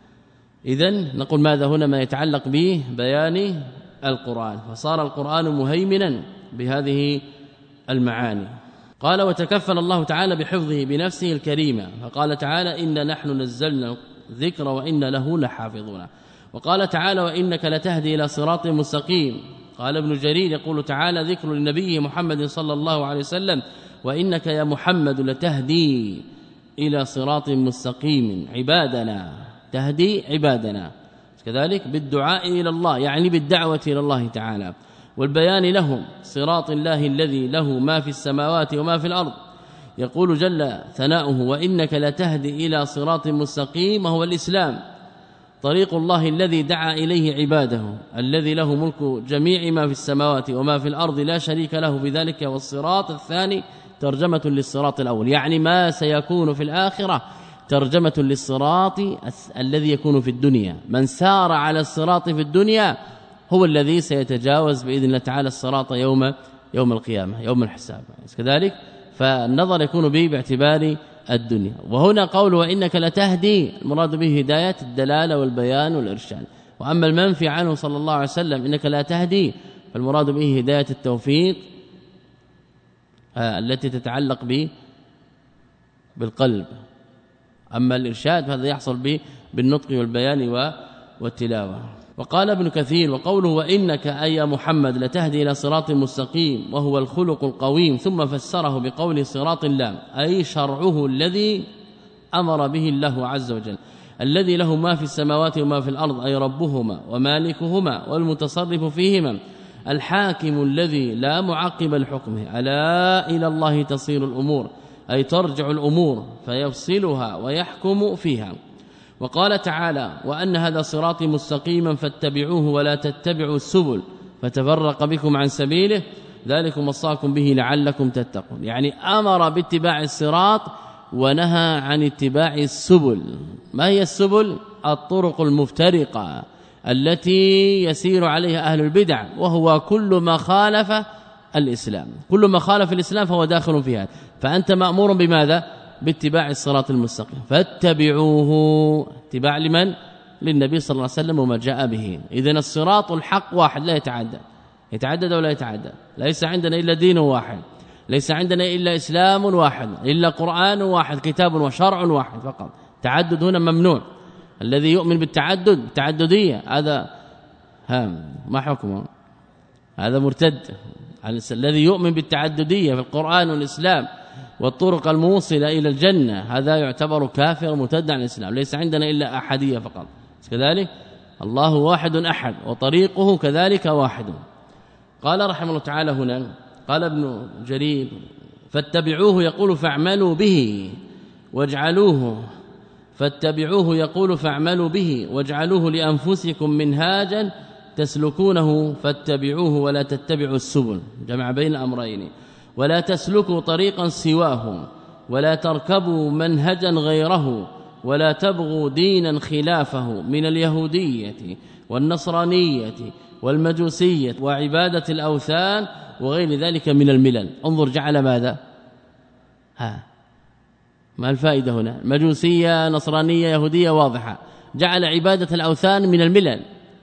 B: إذن نقول ماذا هنا؟ ما يتعلق به بيان القرآن، فصار القرآن مهيمنا بهذه المعاني. قال وتكفل الله تعالى بحفظه بنفسه الكريمة، فقال تعالى إنا نحن نزلنا الذكر وإنا له لحافظون. وقال تعالى وإنك لتهدي إلى صراط مستقيم، قال ابن جرير يقول تعالى ذكر لنبيه محمد صلى الله عليه وسلم وإنك يا محمد لتهدي إلى صراط مستقيم عبادنا تهدي عبادنا كذلك بالدعاء إلى الله يعني بالدعوة إلى الله تعالى والبيان لهم صراط الله الذي له ما في السماوات وما في الأرض يقول جل ثناؤه وإنك لتهدي إلى صراط مستقيم وهو الإسلام طريق الله الذي دعا إليه عباده الذي له ملك جميع ما في السماوات وما في الأرض لا شريك له بذلك والصراط الثاني ترجمة للصراط الأول يعني ما سيكون في الآخرة ترجمة للصراط الذي يكون في الدنيا من سار على الصراط في الدنيا هو الذي سيتجاوز بإذن الله تعالى الصراط يوم يوم القيامة يوم الحساب كذلك فالنظر يكون به باعتبار الدنيا وهنا قوله وإنك لتهدي المراد به هداية الدلالة والبيان والإرشاد وأما المنفي عنه صلى الله عليه وسلم إنك لا تهدي فالمراد به هداية التوفيق التي تتعلق به بالقلب أما الإرشاد فهذا يحصل به بالنطق والبيان والتلاوة وقال ابن كثير وقوله وإنك أي محمد لتهدي إلى صراط مستقيم وهو الخلق القويم ثم فسره بقول صراط الله أي شرعه الذي أمر به الله عز وجل الذي له ما في السماوات وما في الأرض أي ربهما ومالكهما والمتصرف فيهما الحاكم الذي لا معقب لحكمه ألا إلى الله تصير الأمور أي ترجع الأمور فيفصلها ويحكم فيها وقال تعالى وأن هذا صراطي مستقيما فاتبعوه ولا تتبعوا السبل فتفرق بكم عن سبيله ذلكم وصاكم به لعلكم تتقون يعني أمر باتباع الصراط ونهى عن اتباع السبل ما هي السبل الطرق المفترقة التي يسير عليها أهل البدع وهو كل ما خالف الإسلام كل ما خالف الإسلام فهو داخل فيها فأنت مأمور بماذا باتباع الصراط المستقيم فاتبعوه اتباع لمن للنبي صلى الله عليه وسلم وما جاء به إذن الصراط الحق واحد لا يتعدد يتعدد ولا يتعدد ليس عندنا إلا دين واحد ليس عندنا إلا إسلام واحد إلا قرآن واحد كتاب وشرع واحد فقط تعدد هنا ممنوع الذي يؤمن بالتعدد التعددية هذا ها ما حكمه هذا مرتد الذي يؤمن بالتعددية في القرآن والإسلام والطرق الموصلة إلى الجنة هذا يعتبر كافر مرتد عن الإسلام ليس عندنا إلا أحدية فقط كذلك الله واحد أحد وطريقه كذلك واحد قال رحمه الله تعالى هنا قال ابن جرير فاتبعوه يقول فاعملوا به واجعلوه فاتبعوه يقول فاعملوا به واجعلوه لأنفسكم منهاجا تسلكونه فاتبعوه ولا تتبعوا السبل جمع بين الأمرين ولا تسلكوا طريقا سواه ولا تركبوا منهجا غيره ولا تبغوا دينا خلافه من اليهودية والنصرانية والمجوسية وعبادة الأوثان وغير ذلك من الملل انظر جعل ماذا ها ما الفائدة هنا مجوسية نصرانية يهودية واضحة جعل عبادة الأوثان من الملل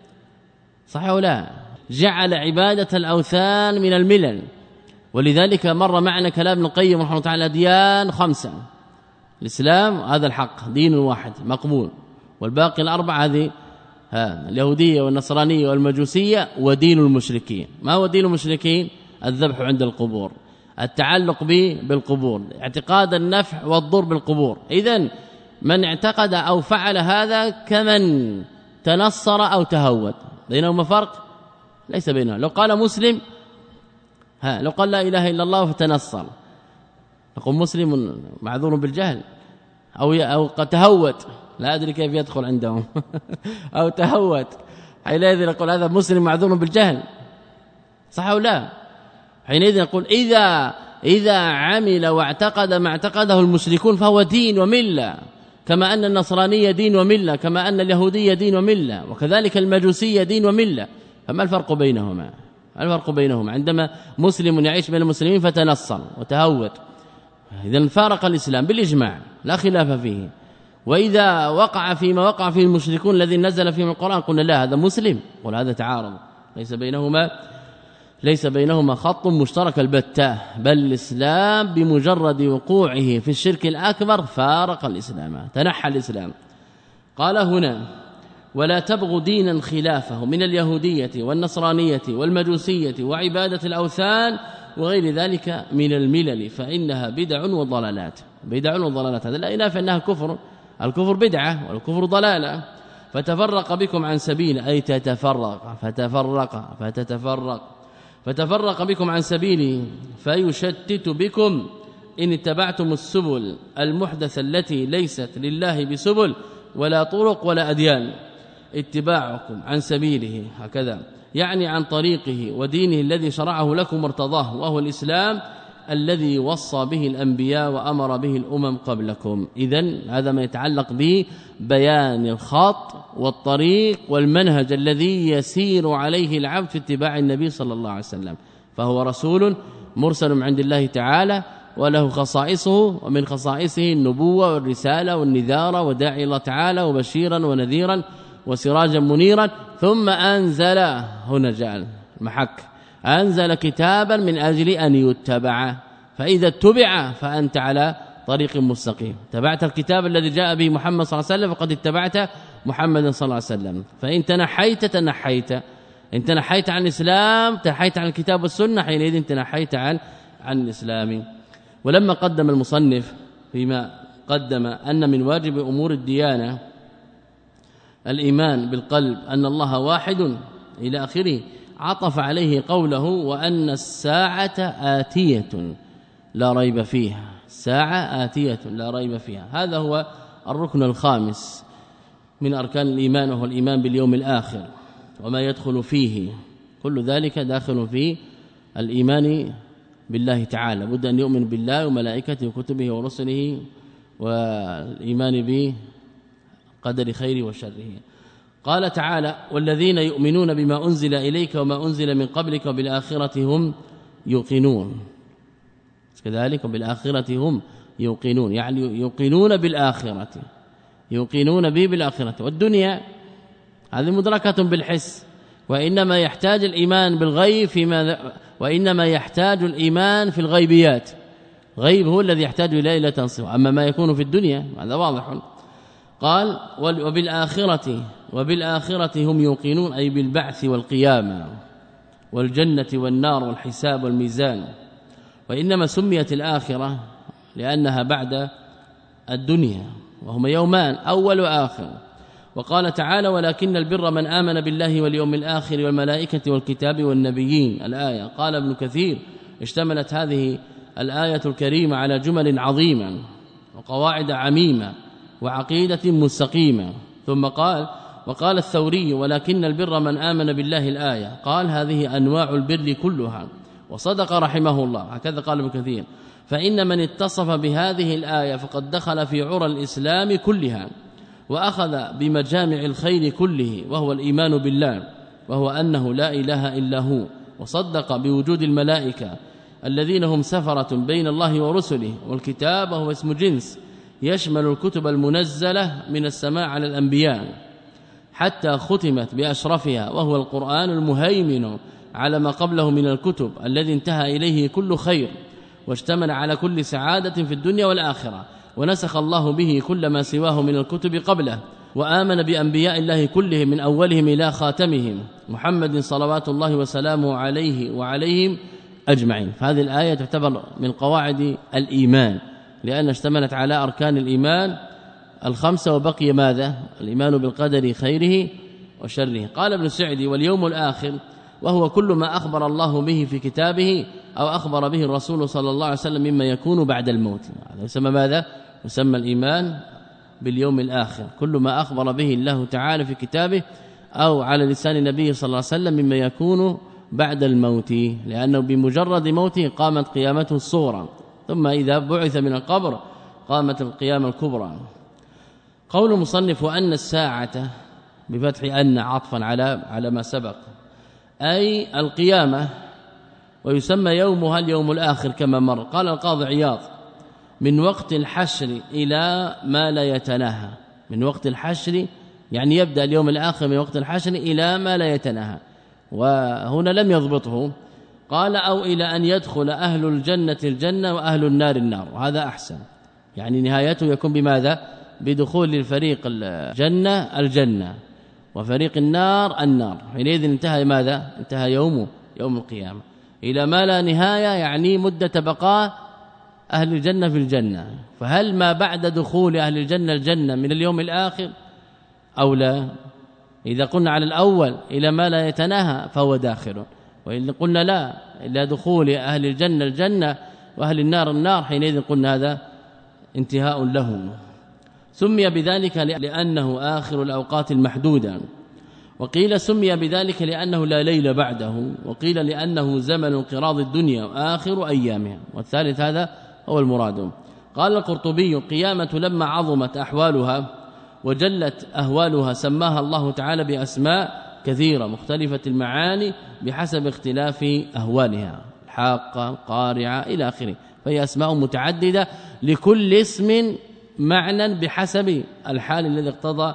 B: صح ولا جعل عبادة الأوثان من الملل ولذلك مر معنا كلام ابن القيم رحمه الله تعالى ديان خمسة الإسلام هذا الحق دين واحد مقبول والباقي الأربعة هذه ها اليهودية والنصرانية والمجوسية ودين المشركين ما هو دين المشركين الذبح عند القبور التعلق به بالقبور اعتقاد النفع والضر بالقبور إذن من اعتقد أو فعل هذا كمن تنصر أو تهود بينهما فرق ليس بينهما لو قال مسلم ها لو قال لا إله إلا الله فتنصر نقول مسلم معذور بالجهل أو أو قد تهود لا أدري كيف يدخل عندهم أو تهود حينئذ نقول هذا مسلم معذور بالجهل صح أو لا حينئذ نقول إذا إذا عمل واعتقد ما اعتقده المشركون فهو دين وملة كما أن النصرانية دين وملة كما أن اليهودية دين وملة وكذلك المجوسية دين وملة فما الفرق بينهما الفرق بينهما عندما مسلم يعيش بين المسلمين فتنصر وتهود إذن فارق الإسلام بالإجماع لا خلاف فيه وإذا وقع فيما وقع فيه المشركون الذي نزل فيهم القرآن قلنا لا هذا مسلم قل هذا تعارض ليس بينهما ليس بينهما خط مشترك البتة بل الإسلام بمجرد وقوعه في الشرك الأكبر فارق الإسلام تنحى الإسلام قال هنا ولا تبغوا دينا خلافه من اليهودية والنصرانية والمجوسية وعبادة الأوثان وغير ذلك من الملل فإنها بدع وضلالات. بدع وضلالات هذا لا ينافي أنها كفر، الكفر بدعة والكفر ضلالة. فتفرق بكم عن سبيل أي تتفرق فتفرق فتتفرق فتفرق بكم عن سبيله فيشتت بكم إن اتبعتم السبل المحدثة التي ليست لله بسبل ولا طرق ولا أديان. اتباعكم عن سبيله هكذا يعني عن طريقه ودينه الذي شرعه لكم وارتضاه وهو الإسلام الذي وصى به الأنبياء وأمر به الأمم قبلكم. إذن هذا ما يتعلق ببيان الخط والطريق والمنهج الذي يسير عليه العبد في اتباع النبي صلى الله عليه وسلم. فهو رسول مرسل من عند الله تعالى وله خصائصه، ومن خصائصه النبوة والرسالة والنذارة وداعي الله تعالى وبشيرا ونذيرا وسراجا منيرا. ثم أنزل هنا جعل محك أنزل كتابا من أجل أن يتبع، فإذا اتبع فأنت على طريق مستقيم. تبعت الكتاب الذي جاء به محمد صلى الله عليه وسلم فقد اتبعت محمدا صلى الله عليه وسلم. فإن تنحيت تنحيت إن تنحيت عن الإسلام تنحيت عن الكتاب والسنة، حينئذ تنحيت عن عن الإسلام. ولما قدم المصنف فيما قدم أن من واجب أمور الديانة الإيمان بالقلب أن الله واحد إلى آخره، عطف عليه قوله وأن الساعة آتية لا ريب فيها. الساعة آتية لا ريب فيها، هذا هو الركن الخامس من أركان الإيمان، وهو الإيمان باليوم الآخر وما يدخل فيه. كل ذلك داخل في الإيمان بالله تعالى. بد أن يؤمن بالله وملائكته وكتبه ورسله والإيمان بقدر خيره وشره. قال تعالى والذين يؤمنون بما أنزل إليك وما أنزل من قبلك وبالآخرة هم يوقنون. كذلك وبالآخرة هم يوقنون، يعني يوقنون بالآخرة، يوقنون به بالآخرة. والدنيا هذه مدركة بالحس، وإنما يحتاج الإيمان بالغيب فيما وإنما يحتاج الإيمان في الغيبيات. غيب هو الذي يحتاج إليه إلى تنصير، أما ما يكون في الدنيا هذا واضح. قال وبالآخرة وبالآخرة هم يوقنون أي بالبعث والقيامة والجنة والنار والحساب والميزان. وإنما سميت الآخرة لأنها بعد الدنيا، وهما يومان أول وآخر. وقال تعالى ولكن البر من آمن بالله واليوم الآخر والملائكة والكتاب والنبيين. الآية قال ابن كثير اشتملت هذه الآية الكريمة على جمل عظيمة وقواعد عميمة وعقيدة مستقيمة. ثم قال وقال الثوري ولكن البر من آمن بالله. الآية قال هذه أنواع البر كلها، وصدق رحمه الله. هكذا قال ابن كثير فإن من اتصف بهذه الآية فقد دخل في عرى الإسلام كلها وأخذ بمجامع الخير كله، وهو الإيمان بالله، وهو أنه لا إله إلا هو، وصدق بوجود الملائكة الذين هم سفرة بين الله ورسله، والكتاب وهو اسم جنس يشمل الكتب المنزلة من السماء على الأنبياء حتى ختمت بأشرفها، وهو القرآن المهيمن على ما قبله من الكتب الذي انتهى إليه كل خير واشتمل على كل سعادة في الدنيا والآخرة، ونسخ الله به كل ما سواه من الكتب قبله. وآمن بأنبياء الله كلهم من أولهم إلى خاتمهم محمد صلوات الله وسلامه عليه وعليهم أجمعين. فهذه الآية تعتبر من قواعد الإيمان، لأن اشتملت على أركان الإيمان الخمسة، وبقي ماذا؟ الإيمان بالقدر خيره وشره. قال ابن سعدي واليوم الآخر وهو كل ما أخبر الله به في كتابه أو أخبر به الرسول صلى الله عليه وسلم مما يكون بعد الموت. هذا يسمى ماذا؟ يسمى الإيمان باليوم الآخر، كل ما أخبر به الله تعالى في كتابه أو على لسان النبي صلى الله عليه وسلم مما يكون بعد الموت، لأنه بمجرد موته قامت قيامته الصغرى، ثم إذا بعث من القبر قامت القيامة الكبرى. قول المصنف وأن الساعة بفتح أن عطفا على على ما سبق أي القيامة، ويسمى يومها اليوم الآخر كما مر. قال القاضي عياض من وقت الحشر إلى ما لا يتناهى. من وقت الحشر يعني يبدأ اليوم الآخر من وقت الحشر إلى ما لا يتناهى، وهنا لم يضبطه. قال أو إلى أن يدخل أهل الجنة الجنة وأهل النار النار، وهذا أحسن، يعني نهايته يكون بماذا؟ بدخول الفريق الجنة الجنة وفريق النار النار. حينئذ انتهى ماذا؟ انتهى يوم يوم القيامة إلى ما لا نهاية، يعني مدة بقاء أهل الجنة في الجنة. فهل ما بعد دخول أهل الجنة الجنة من اليوم الآخر أو لا؟ إذا قلنا على الأول إلى ما لا يتناهى فهو داخل، وإن قلنا لا إلى دخول أهل الجنة الجنة وأهل النار النار، حينئذ قلنا هذا انتهاء له. سمي بذلك لأنه آخر الأوقات المحدودة، وقيل سمي بذلك لأنه لا ليل بعده، وقيل لأنه زمن انقراض الدنيا وآخر أيامها، والثالث هذا هو المراد. قال القرطبي: قيامة لما عظمت أحوالها وجلت أهوالها سماها الله تعالى بأسماء كثيرة مختلفة المعاني بحسب اختلاف أهوالها، الحاقة، القارعة إلى آخره، فهي أسماء متعددة لكل اسم معنى بحسب الحال الذي اقتضى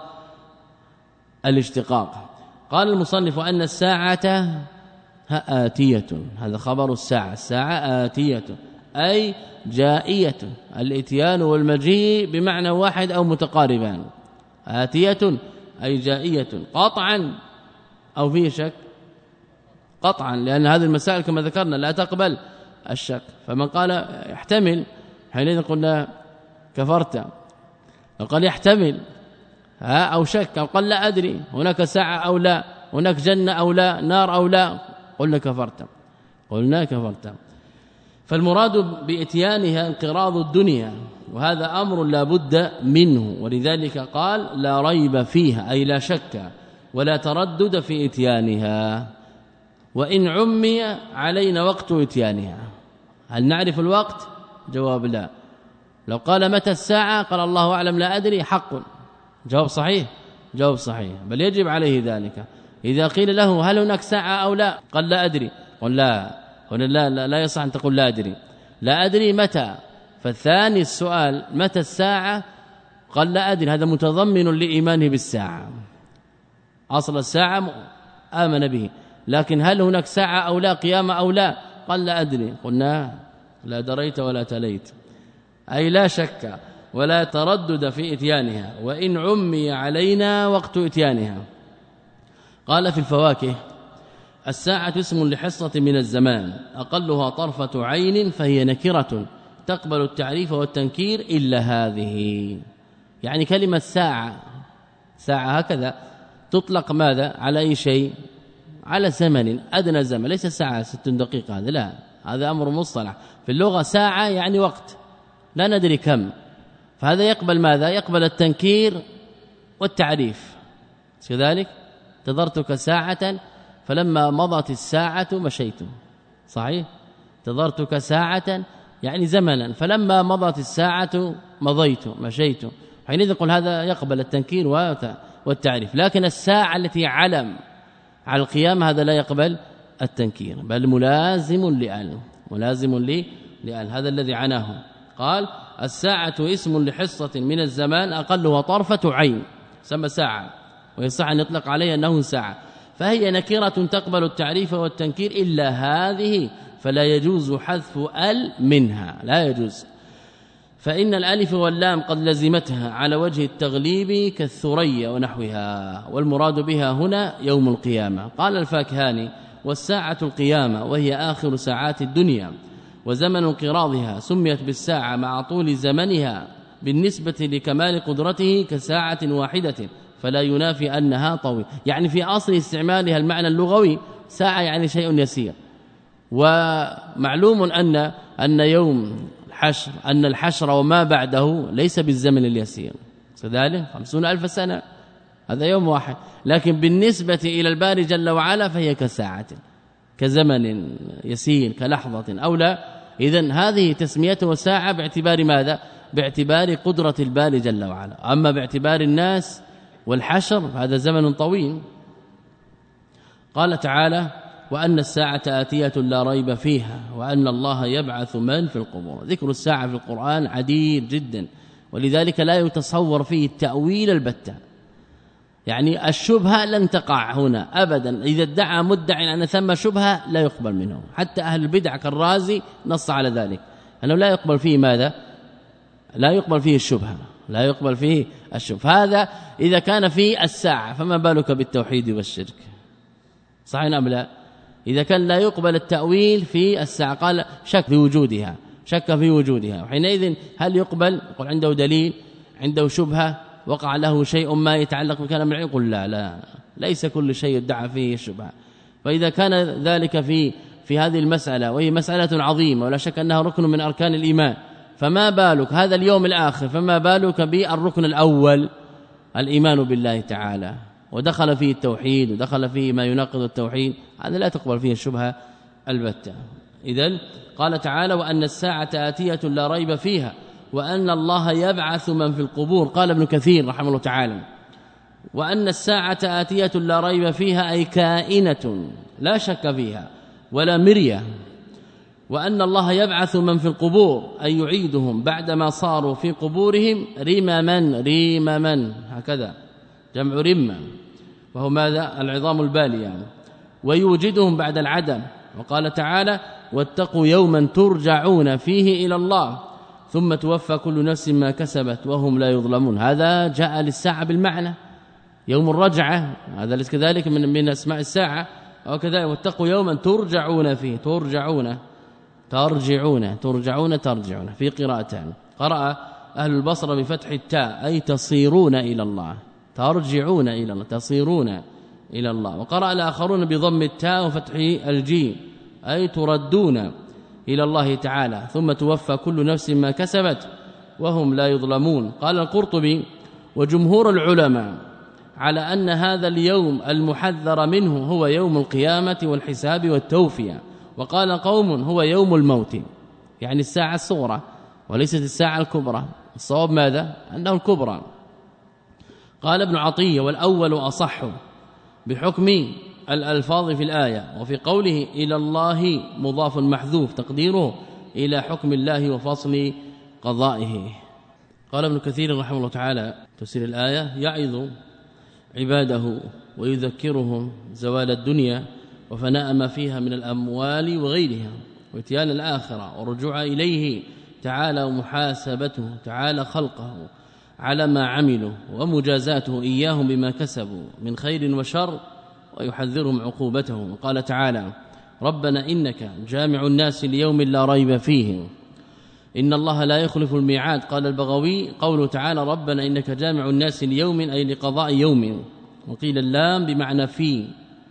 B: الاشتقاق. قال المصنف أن الساعة آتية، هذا خبر الساعة، الساعة آتية أي جائية، الاتيان والمجيء بمعنى واحد أو متقاربان. آتية أي جائية قطعا أو فيه شك؟ قطعا، لأن هذه المسائل كما ذكرنا لا تقبل الشك، فمن قال يحتمل حينئذ قلنا كفرت، لو قال يحتمل ها أو شك أو قال لا أدري هناك ساعة أو لا، هناك جنة أو لا، نار أو لا، قلنا كفرت قلنا كفرت. فالمراد بإتيانها انقراض الدنيا، وهذا أمر لا بد منه، ولذلك قال لا ريب فيها أي لا شك ولا تردد في إتيانها. وإن عمي علينا وقت إتيانها، هل نعرف الوقت؟ جواب لا. لو قال متى الساعة قال الله أعلم لا أدري، حق، جواب صحيح، جواب صحيح، بل يجب عليه ذلك. إذا قيل له هل هناك ساعة أو لا قال لا أدري، قل لا هنا لا, لا, لا يصح أن تقول لا أدري، لا أدري متى. فالثاني السؤال متى الساعة قال لا أدري، هذا متضمن لإيمانه بالساعة، أصل الساعة آمن به، لكن هل هناك ساعة أو لا، قيامة أو لا، قال لا أدري، قلنا لا دريت ولا تليت، أي لا شك ولا تردد في إتيانها. وإن عمي علينا وقت إتيانها. قال في الفواكه: الساعة اسم لحصة من الزمان أقلها طرفة عين، فهي نكرة تقبل التعريف والتنكير إلا هذه. يعني كلمة ساعة ساعة هكذا تطلق ماذا؟ على أي شيء؟ على زمن أدنى زمن، ليس ساعة ست دقيقة، هذا لا، هذا أمر مصطلح في اللغة. ساعة يعني وقت لا ندري كم، فهذا يقبل ماذا؟ يقبل التنكير والتعريف. كذلك انتظرتك ساعة فلما مضت الساعة مشيت، صحيح؟ انتظرتك ساعة يعني زمنا، فلما مضت الساعة مضيت مشيت، حينئذ نقول هذا يقبل التنكير والتعريف. لكن الساعة التي علم على القيامة هذا لا يقبل التنكير، بل ملازم لأن ملازم لي لأن هذا الذي عناه. قال: الساعة اسم لحصة من الزمان أقلها طرفة عين، سمى ساعة، ويصح أن يطلق عليها أنه ساعة، فهي نكرة تقبل التعريف والتنكير إلا هذه، فلا يجوز حذف ال منها، لا يجوز، فإن الالف واللام قد لزمتها على وجه التغليب كالثريا ونحوها، والمراد بها هنا يوم القيامة. قال الفاكهاني: والساعة القيامة، وهي آخر ساعات الدنيا وزمن انقراضها، سميت بالساعة مع طول زمنها بالنسبة لكمال قدرته كساعة واحدة، فلا ينافي أنها طويل. يعني في أصل استعمالها المعنى اللغوي ساعة يعني شيء يسير، ومعلوم أن أن يوم الحشر أن الحشر وما بعده ليس بالزمن اليسير، كذلك خمسون ألف سنة هذا يوم واحد، لكن بالنسبة إلى الباري جل وعلا فهي كساعة، كزمن يسير، كلحظة أو لا. إذن هذه تسميته ساعة باعتبار ماذا؟ باعتبار قدرة الباري جل وعلا. أما باعتبار الناس والحشر هذا زمن طويل. قال تعالى: وأن الساعة آتية لا ريب فيها وأن الله يبعث من في القبور. ذكر الساعة في القرآن عديد جدا، ولذلك لا يتصور فيه التأويل البتة، يعني الشبهة لن تقع هنا أبدا. إذا ادعى مدعي أن ثم شبهة لا يقبل منه، حتى أهل البدع كالرازي نص على ذلك أنه لا يقبل فيه ماذا؟ لا يقبل فيه الشبهة، لا يقبل فيه الشبهة. هذا إذا كان في الساعة، فما بالك بالتوحيد والشرك؟ صحيح أم لا؟ إذا كان لا يقبل التأويل في الساعة، قال شك في وجودها، شك في وجودها، وحينئذ هل يقبل؟ يقول عنده دليل، عنده شبهة، وقع له شيء ما يتعلق بكلام العلم، يقول لا لا ليس كل شيء يدعى فيه الشبهة. فإذا كان ذلك في في هذه المسألة، وهي مسألة عظيمة ولا شك أنها ركن من أركان الإيمان، فما بالك هذا اليوم الآخر، فما بالك بالركن الأول الإيمان بالله تعالى، ودخل فيه التوحيد ودخل فيه ما يناقض التوحيد، هذا لا تقبل فيه الشبهة البتة. إذن قال تعالى: وأن الساعة آتية لا ريب فيها وأن الله يبعث من في القبور. قال ابن كثير رحمه الله تعالى: وأن الساعة آتية لا ريب فيها أي كائنة لا شك فيها ولا مرية، وأن الله يبعث من في القبور أي يعيدهم بعدما صاروا في قبورهم رمما رمما، هكذا جمع رمة، وهو ماذا؟ العظام البالية، ويوجدهم بعد العدم. وقال تعالى: واتقوا يوما ترجعون فيه إلى الله ثم توفى كل نفس ما كسبت وهم لا يظلمون. هذا جاء للساعة بالمعنى، يوم الرجعة، هذا ليس كذلك من من اسماء الساعة، وكذلك واتقوا يوما ترجعون فيه، ترجعون ترجعون ترجعون ترجعون في قراءتان. قرأ أهل البصرة بفتح التاء أي تصيرون إلى الله، ترجعون إلى الله، تصيرون إلى الله. وقرأ الآخرون بضم التاء وفتح الجيم أي تردون إلى الله تعالى ثم توفى كل نفس ما كسبت وهم لا يظلمون. قال القرطبي: وجمهور العلماء على أن هذا اليوم المحذر منه هو يوم القيامة والحساب والتوفية. وقال قوم: هو يوم الموت، يعني الساعة الصغرى وليست الساعة الكبرى. الصواب ماذا؟ أنه الكبرى. قال ابن عطية: والأول أصح بحكم الألفاظ في الآية، وفي قوله إلى الله مضاف محذوف تقديره إلى حكم الله وفصل قضائه. قال ابن كثير رحمه الله تعالى تفسير الآية: يعظ عباده ويذكرهم زوال الدنيا وفناء ما فيها من الأموال وغيرها واتيان الآخرة والرجوع إليه تعالى ومحاسبته تعالى خلقه على ما عملوا ومجازاته إياهم بما كسبوا من خير وشر ويحذرهم عقوبته. قال تعالى: ربنا إنك جامع الناس ليوم لا ريب فيه إن الله لا يخلف الميعاد. قال البغوي: قوله تعالى ربنا إنك جامع الناس ليوم أي لقضاء يوم. وقيل اللام بمعنى في،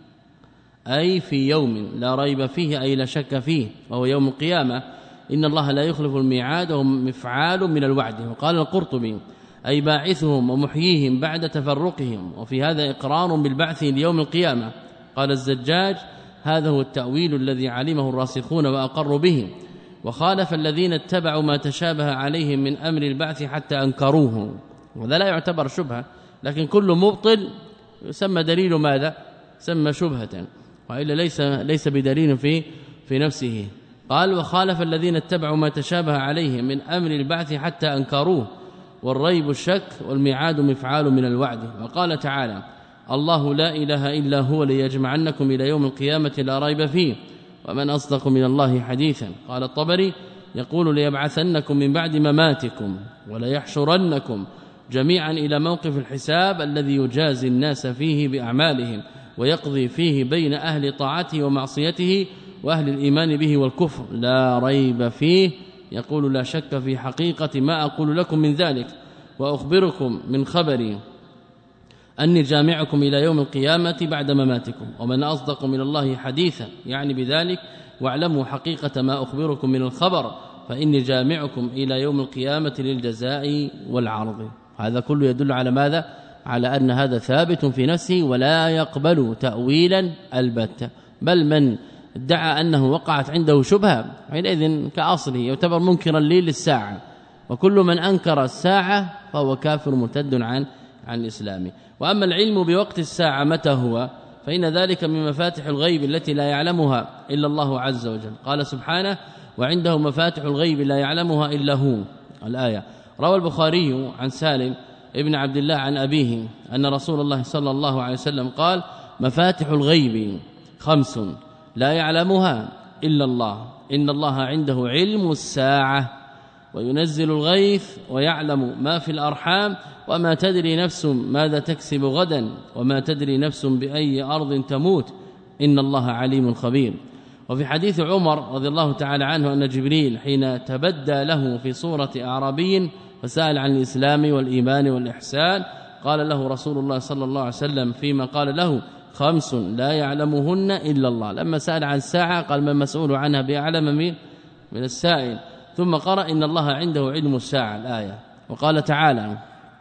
B: أي في يوم لا ريب فيه أي لا شك فيه، وهو يوم القيامة. إن الله لا يخلف الميعاد وهو مفعال من الوعد. وقال القرطبي: أي باعثهم ومحييهم بعد تفرقهم، وفي هذا إقرار بالبعث ليوم القيامة. قال الزجاج: هذا هو التأويل الذي علمه الراسخون وأقروا به، وخالف الذين اتبعوا ما تشابه عليهم من أمر البعث حتى أنكروه. وذا لا يعتبر شبهة، لكن كل مبطل يسمى دليل ماذا؟ سمى شبهة، وإلا ليس ليس بدليل في في نفسه. قال: وخالف الذين اتبعوا ما تشابه عليهم من أمر البعث حتى أنكروه، والريب الشك والميعاد مفعال من الوعد. وقال تعالى: الله لا إله إلا هو ليجمعنكم إلى يوم القيامة لا ريب فيه ومن أصدق من الله حديثا. قال الطبري: يقول ليبعثنكم من بعد مماتكم وليحشرنكم جميعا إلى موقف الحساب الذي يجازي الناس فيه بأعمالهم ويقضي فيه بين أهل طاعته ومعصيته وأهل الإيمان به والكفر لا ريب فيه. يقول: لا شك في حقيقة ما أقول لكم من ذلك، وأخبركم من خبري أني جامعكم إلى يوم القيامة بعد مماتكم ومن أصدق من الله حديثا، يعني بذلك واعلموا حقيقة ما أخبركم من الخبر فإني جامعكم إلى يوم القيامة للجزاء والعرض. هذا كله يدل على ماذا؟ على أن هذا ثابت في نفسه ولا يقبل تأويلا البتة، بل من ادعى أنه وقعت عنده شبهة حينئذ كأصله يعتبر منكرا لي للساعة، وكل من أنكر الساعة فهو كافر مرتد عن عن الإسلام. وأما العلم بوقت الساعة متى هو فإن ذلك من مفاتح الغيب التي لا يعلمها إلا الله عز وجل. قال سبحانه: وعنده مفاتح الغيب لا يعلمها إلا هو. الآية. روى البخاري عن سالم ابن عبد الله عن أبيه أن رسول الله صلى الله عليه وسلم قال: مفاتح الغيب خمس لا يعلمها إلا الله، إن الله عنده علم الساعة وينزل الغيث ويعلم ما في الأرحام وما تدري نفس ماذا تكسب غدا وما تدري نفس بأي أرض تموت إن الله عليم خبير. وفي حديث عمر رضي الله تعالى عنه أن جبريل حين تبدى له في صورة أعرابي فسأل عن الإسلام والإيمان والإحسان قال له رسول الله صلى الله عليه وسلم فيما قال له خمس لا يعلمهن إلا الله. لما سأل عن الساعة قال ما مسؤول عنها بأعلم من من السائل. ثم قرأ إن الله عنده علم الساعة الآية. وقال تعالى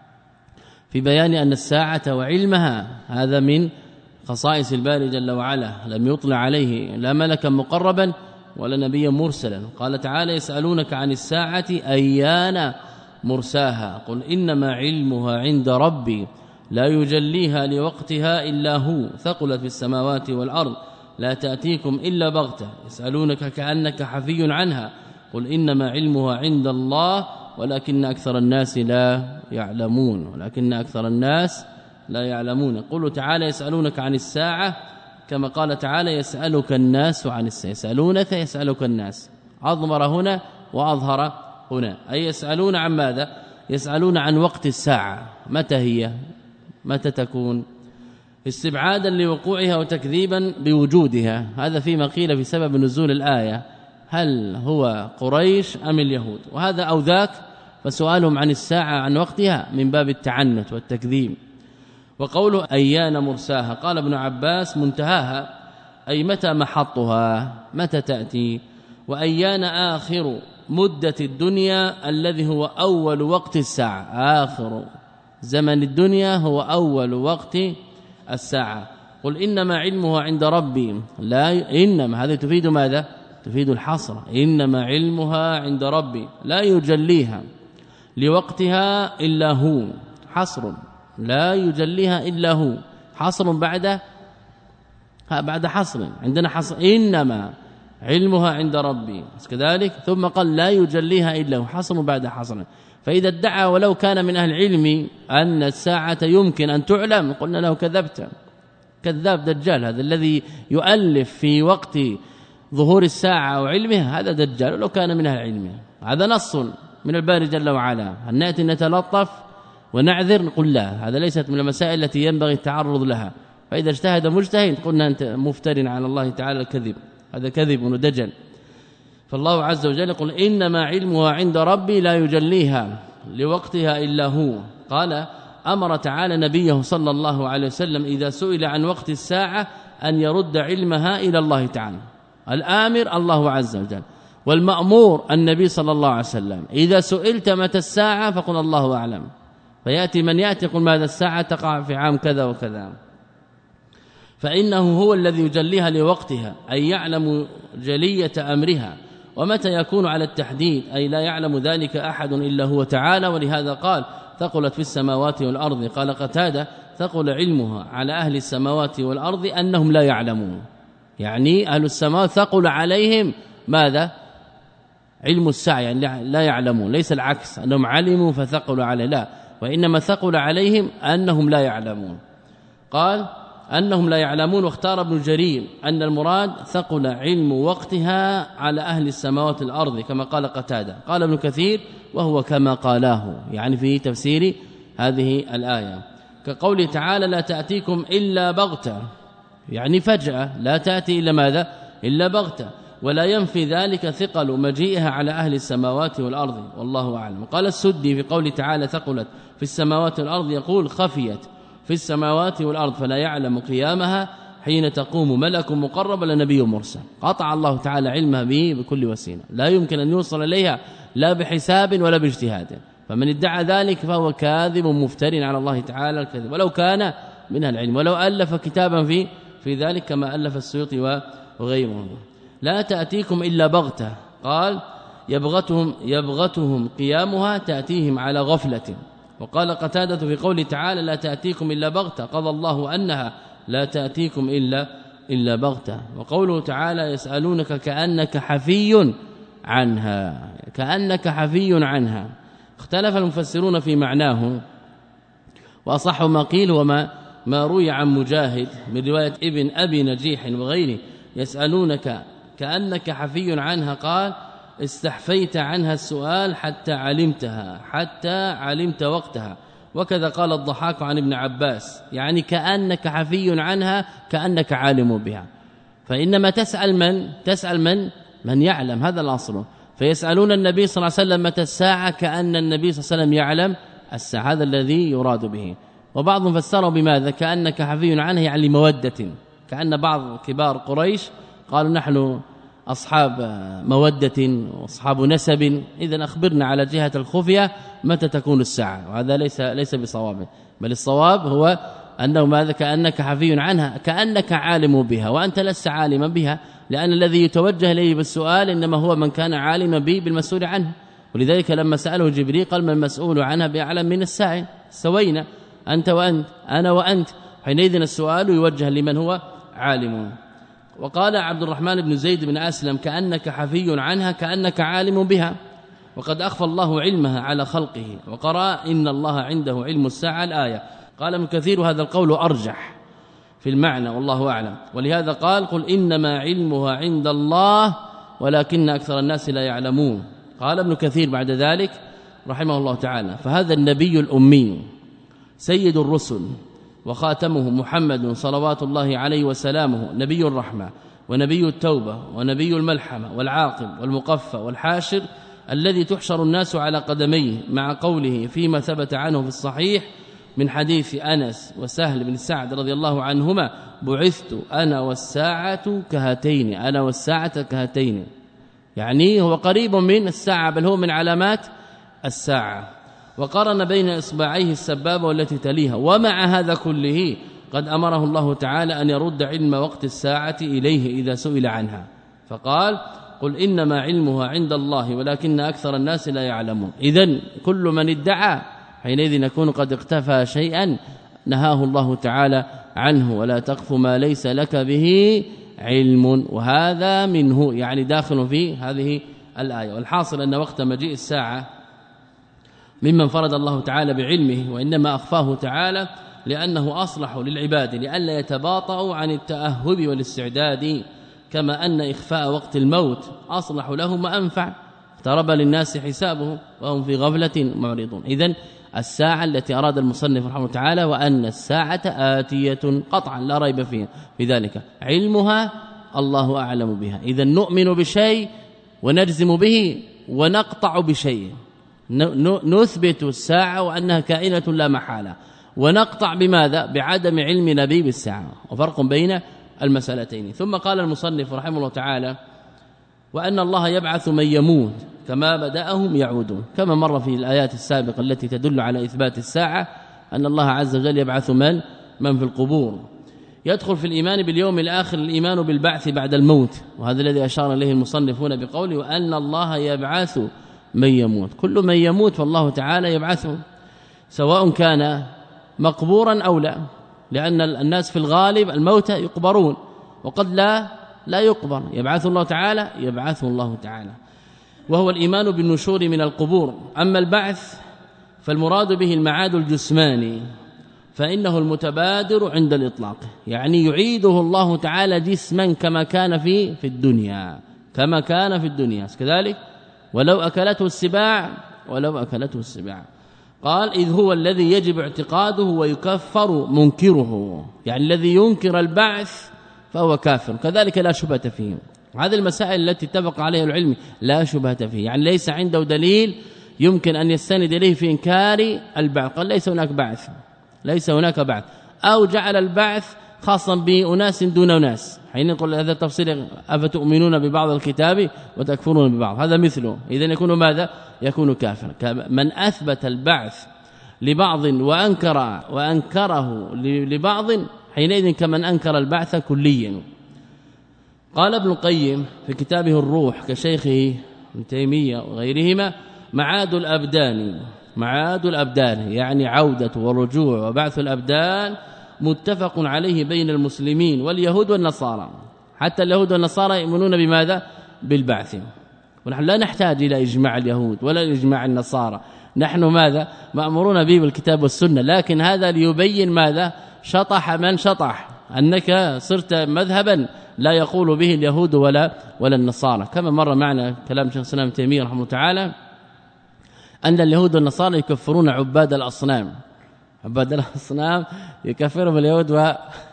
B: في بيان أن الساعة وعلمها هذا من خصائص الباري جل وعلا لم يطلع عليه لا ملكا مقربا ولا نبيا مرسلا. قال تعالى يسألونك عن الساعة أيان مرساها قل إنما علمها عند ربي لا يجليها لوقتها إلا هو ثقلت في السماوات والأرض لا تأتيكم إلا بغتة يسألونك كأنك حفي عنها قل إنما علمها عند الله ولكن أكثر الناس لا يعلمون ولكن أكثر الناس لا يعلمون. قل تعالى يسألونك عن الساعة كما قال تعالى يسألك الناس عن الساعة يسألونك يسألك الناس أضمر هنا وأظهر هنا أي يسألون عن ماذا يسألون عن وقت الساعة متى هي متى تكون استبعادا لوقوعها وتكذيبا بوجودها. هذا فيما قيل في سبب نزول الآية هل هو قريش أم اليهود وهذا أو ذاك فسؤالهم عن الساعة عن وقتها من باب التعنت والتكذيب. وقوله أيان مرساها قال ابن عباس منتهاها أي متى محطها متى تأتي وأيان آخر مدة الدنيا الذي هو أول وقت الساعة آخر زمن الدنيا هو أول وقت الساعة. قل إنما علمها عند ربي لا ي... إنما هذا تفيد ماذا تفيد الحصر إنما علمها عند ربي لا يجليها لوقتها إلا هو حصر لا يجليها إلا هو حصر بعد بعد حصر عندنا حصر إنما علمها عند ربي كذلك ثم قال لا يجليها إلا هو حصر بعد حصر. فإذا ادعى ولو كان من أهل العلم أن الساعة يمكن أن تعلم قلنا له كذبت كذاب دجال هذا الذي يؤلف في وقت ظهور الساعة وعلمها هذا دجال ولو كان من أهل العلم. هذا نص من الباري جل وعلا هل نأتي نتلطف ونعذر نقول لا هذا ليست من المسائل التي ينبغي التعرض لها. فإذا اجتهد مجتهد قلنا أنت مفتر على الله تعالى الكذب هذا كذب ودجل. فالله عز وجل يقول إنما علمها عند ربي لا يجليها لوقتها إلا هو. قال أمر تعالى نبيه صلى الله عليه وسلم إذا سئل عن وقت الساعة أن يرد علمها إلى الله تعالى. الآمر الله عز وجل والمأمور النبي صلى الله عليه وسلم. إذا سئلت متى الساعة فقل الله أعلم فيأتي من يأتي يقول ماذا الساعة تقع في عام كذا وكذا فإنه هو الذي يجليها لوقتها أي يعلم جلية أمرها. ومتى يكون على التحديد أي لا يعلم ذلك أحد إلا هو تعالى. ولهذا قال ثقلت في السماوات والأرض. قال قتادة ثقل علمها على أهل السماوات والأرض أنهم لا يعلمون يعني أهل السماوات ثقل عليهم ماذا علم الساعة يعني لا يعلمون ليس العكس أنهم علموا فثقلوا عليه لا وإنما ثقل عليهم أنهم لا يعلمون. قال أنهم لا يعلمون. واختار ابن جرير أن المراد ثقل علم وقتها على أهل السماوات والأرض كما قال قتادة. قال ابن كثير وهو كما قالاه يعني في تفسير هذه الآية كقوله تعالى لا تأتيكم إلا بغتة يعني فجأة لا تأتي إلا ماذا إلا بغتة ولا ينفي ذلك ثقل مجيئها على أهل السماوات والأرض والله أعلم. قال السدي في قوله تعالى ثقلت في السماوات والأرض يقول خفيت في السماوات والأرض فلا يعلم قيامها حين تقوم ملك مقرب ولا نبي مرسل. قطع الله تعالى علمها به بكل وسيله لا يمكن أن يوصل إليها لا بحساب ولا باجتهاد. فمن ادعى ذلك فهو كاذب مفتر على الله تعالى الكذب ولو كان من العلم ولو ألف كتابا في في ذلك كما ألف السيوطي وغيره. لا تأتيكم إلا بغتة قال يبغتهم يبغتهم قيامها تأتيهم على غفلة. وقال قتادة في قوله تعالى لا تأتيكم إلا بغتة قضى الله أنها لا تأتيكم إلا إلا بغتة. وقوله تعالى يسألونك كأنك حفي عنها كأنك حفي عنها. اختلف المفسرون في معناه وأصح ما قيل وما ما روي عن مجاهد من رواية ابن أبي نجيح وغيره يسألونك كأنك حفي عنها قال استحفيت عنها السؤال حتى علمتها حتى علمت وقتها. وكذا قال الضحاك عن ابن عباس يعني كأنك حفي عنها كأنك عالم بها. فإنما تسأل من تسأل من من يعلم، هذا الأصل. فيسألون النبي صلى الله عليه وسلم متى الساعة كأن النبي صلى الله عليه وسلم يعلم الساعة، هذا الذي يراد به. وبعضهم فسروا بماذا كأنك حفي عنها يعني مودة، كأن بعض كبار قريش قالوا نحن أصحاب مودة وأصحاب نسب، إذن أخبرنا على جهة الخفية متى تكون الساعة. وهذا ليس ليس بصواب، بل الصواب هو أنه ماذا كأنك حفي عنها كأنك عالم بها، وأنت لست عالما بها، لأن الذي يتوجه إليه بالسؤال إنما هو من كان عالما به بالمسؤول عنه. ولذلك لما سأله جبريل قال ما المسؤول عنها بأعلم من السائل، سوينا أنت وأنت أنا وأنت، حينئذ السؤال يوجه لمن هو عالم. وقال عبد الرحمن بن زيد بن أسلم كأنك حفي عنها كأنك عالم بها، وقد أخفى الله علمها على خلقه، وقرأ إن الله عنده علم الساعة الآية. قال ابن كثير هذا القول أرجح في المعنى والله أعلم، ولهذا قال قل إنما علمها عند الله ولكن أكثر الناس لا يعلمون. قال ابن كثير بعد ذلك رحمه الله تعالى فهذا النبي الأمي سيد الرسل وخاتمه محمد صلوات الله عليه وسلامه، نبي الرحمة ونبي التوبة ونبي الملحمة والعاقب والمقفى والحاشر، الذي تحشر الناس على قدميه، مع قوله فيما ثبت عنه في الصحيح من حديث أنس وسهل بن سعد رضي الله عنهما بعثت أنا والساعة كهاتين، أنا والساعة كهاتين، يعني هو قريب من الساعة بل هو من علامات الساعة. وقارن بين إصبعيه السبابة والتي تليها. ومع هذا كله قد أمره الله تعالى أن يرد علم وقت الساعة إليه إذا سئل عنها، فقال قل إنما علمها عند الله ولكن أكثر الناس لا يعلمون. إذن كل من ادعى حينئذ نكون قد اقتفى شيئا نهاه الله تعالى عنه، ولا تقف ما ليس لك به علم، وهذا منه يعني داخل في هذه الآية. والحاصل أن وقت مجيء الساعة ممن فرض الله تعالى بعلمه، وإنما أخفاه تعالى لأنه أصلح للعباد لئلا يتباطؤوا عن التأهب والاستعداد، كما أن إخفاء وقت الموت أصلح لهم وأنفع، اقترب للناس حسابهم وهم في غفلة معرضون. إذن الساعة التي أراد المصنف رحمه تعالى وأن الساعة آتية قطعا لا ريب فيها في ذلك، علمها الله أعلم بها. إذن نؤمن بشيء ونجزم به ونقطع بشيء، نثبت الساعة وأنها كائنة لا محالة، ونقطع بماذا؟ بعدم علم نبي بالساعة، وفرق بين المسألتين. ثم قال المصنف رحمه الله تعالى وأن الله يبعث من يموت كما بدأهم يعودون، كما مر في الآيات السابقة التي تدل على إثبات الساعة أن الله عز وجل يبعث من من في القبور. يدخل في الإيمان باليوم الآخر الإيمان بالبعث بعد الموت، وهذا الذي أشار إليه المصنفون بقوله وأن الله يبعث من يموت. كل من يموت فالله تعالى يبعثه، سواء كان مقبورا أو لا، لأن الناس في الغالب الموتى يقبرون وقد لا لا يقبر، يبعث الله تعالى يبعثه الله تعالى، وهو الإيمان بالنشور من القبور. أما البعث فالمراد به المعاد الجسماني، فإنه المتبادر عند الإطلاق، يعني يعيده الله تعالى جسما كما كان في في الدنيا كما كان في الدنيا كذلك، ولو أكلته السباع ولو أكلته السباع. قال إذ هو الذي يجب اعتقاده ويكفر منكره، يعني الذي ينكر البعث فهو كافر، كذلك لا شبهة فيه. هذه المسائل التي اتفق عليها العلم لا شبهة فيه، يعني ليس عنده دليل يمكن أن يستند إليه في إنكار البعث. قال ليس هناك بعث ليس هناك بعث، أو جعل البعث خاصا بأناس دون أناس، حين نقول هذا التفصيل أفتؤمنون ببعض الكتاب وتكفرون ببعض، هذا مثله، إذن يكون ماذا؟ يكون كافر. من أثبت البعث لبعض وأنكر وأنكره لبعض حينئذ كمن أنكر البعث كليا. قال ابن القيم في كتابه الروح كشيخه ابن تيمية وغيرهما معاد الأبدان معاد الأبدان يعني عودة ورجوع وبعث الأبدان متفق عليه بين المسلمين واليهود والنصارى، حتى اليهود والنصارى يؤمنون بماذا؟ بالبعث، ونحن لا نحتاج إلى إجماع اليهود ولا إجماع النصارى، نحن ماذا؟ مأمورون به بالكتاب والسنة، لكن هذا ليبين ماذا؟ شطح من شطح، أنك صرت مذهبا لا يقول به اليهود ولا ولا النصارى. كما مر معنا كلام شيخ الاسلام ابن تيميه رحمه الله تعالى أن اليهود والنصارى يكفرون عباد الأصنام، عباد الأصنام يكفرهم اليهود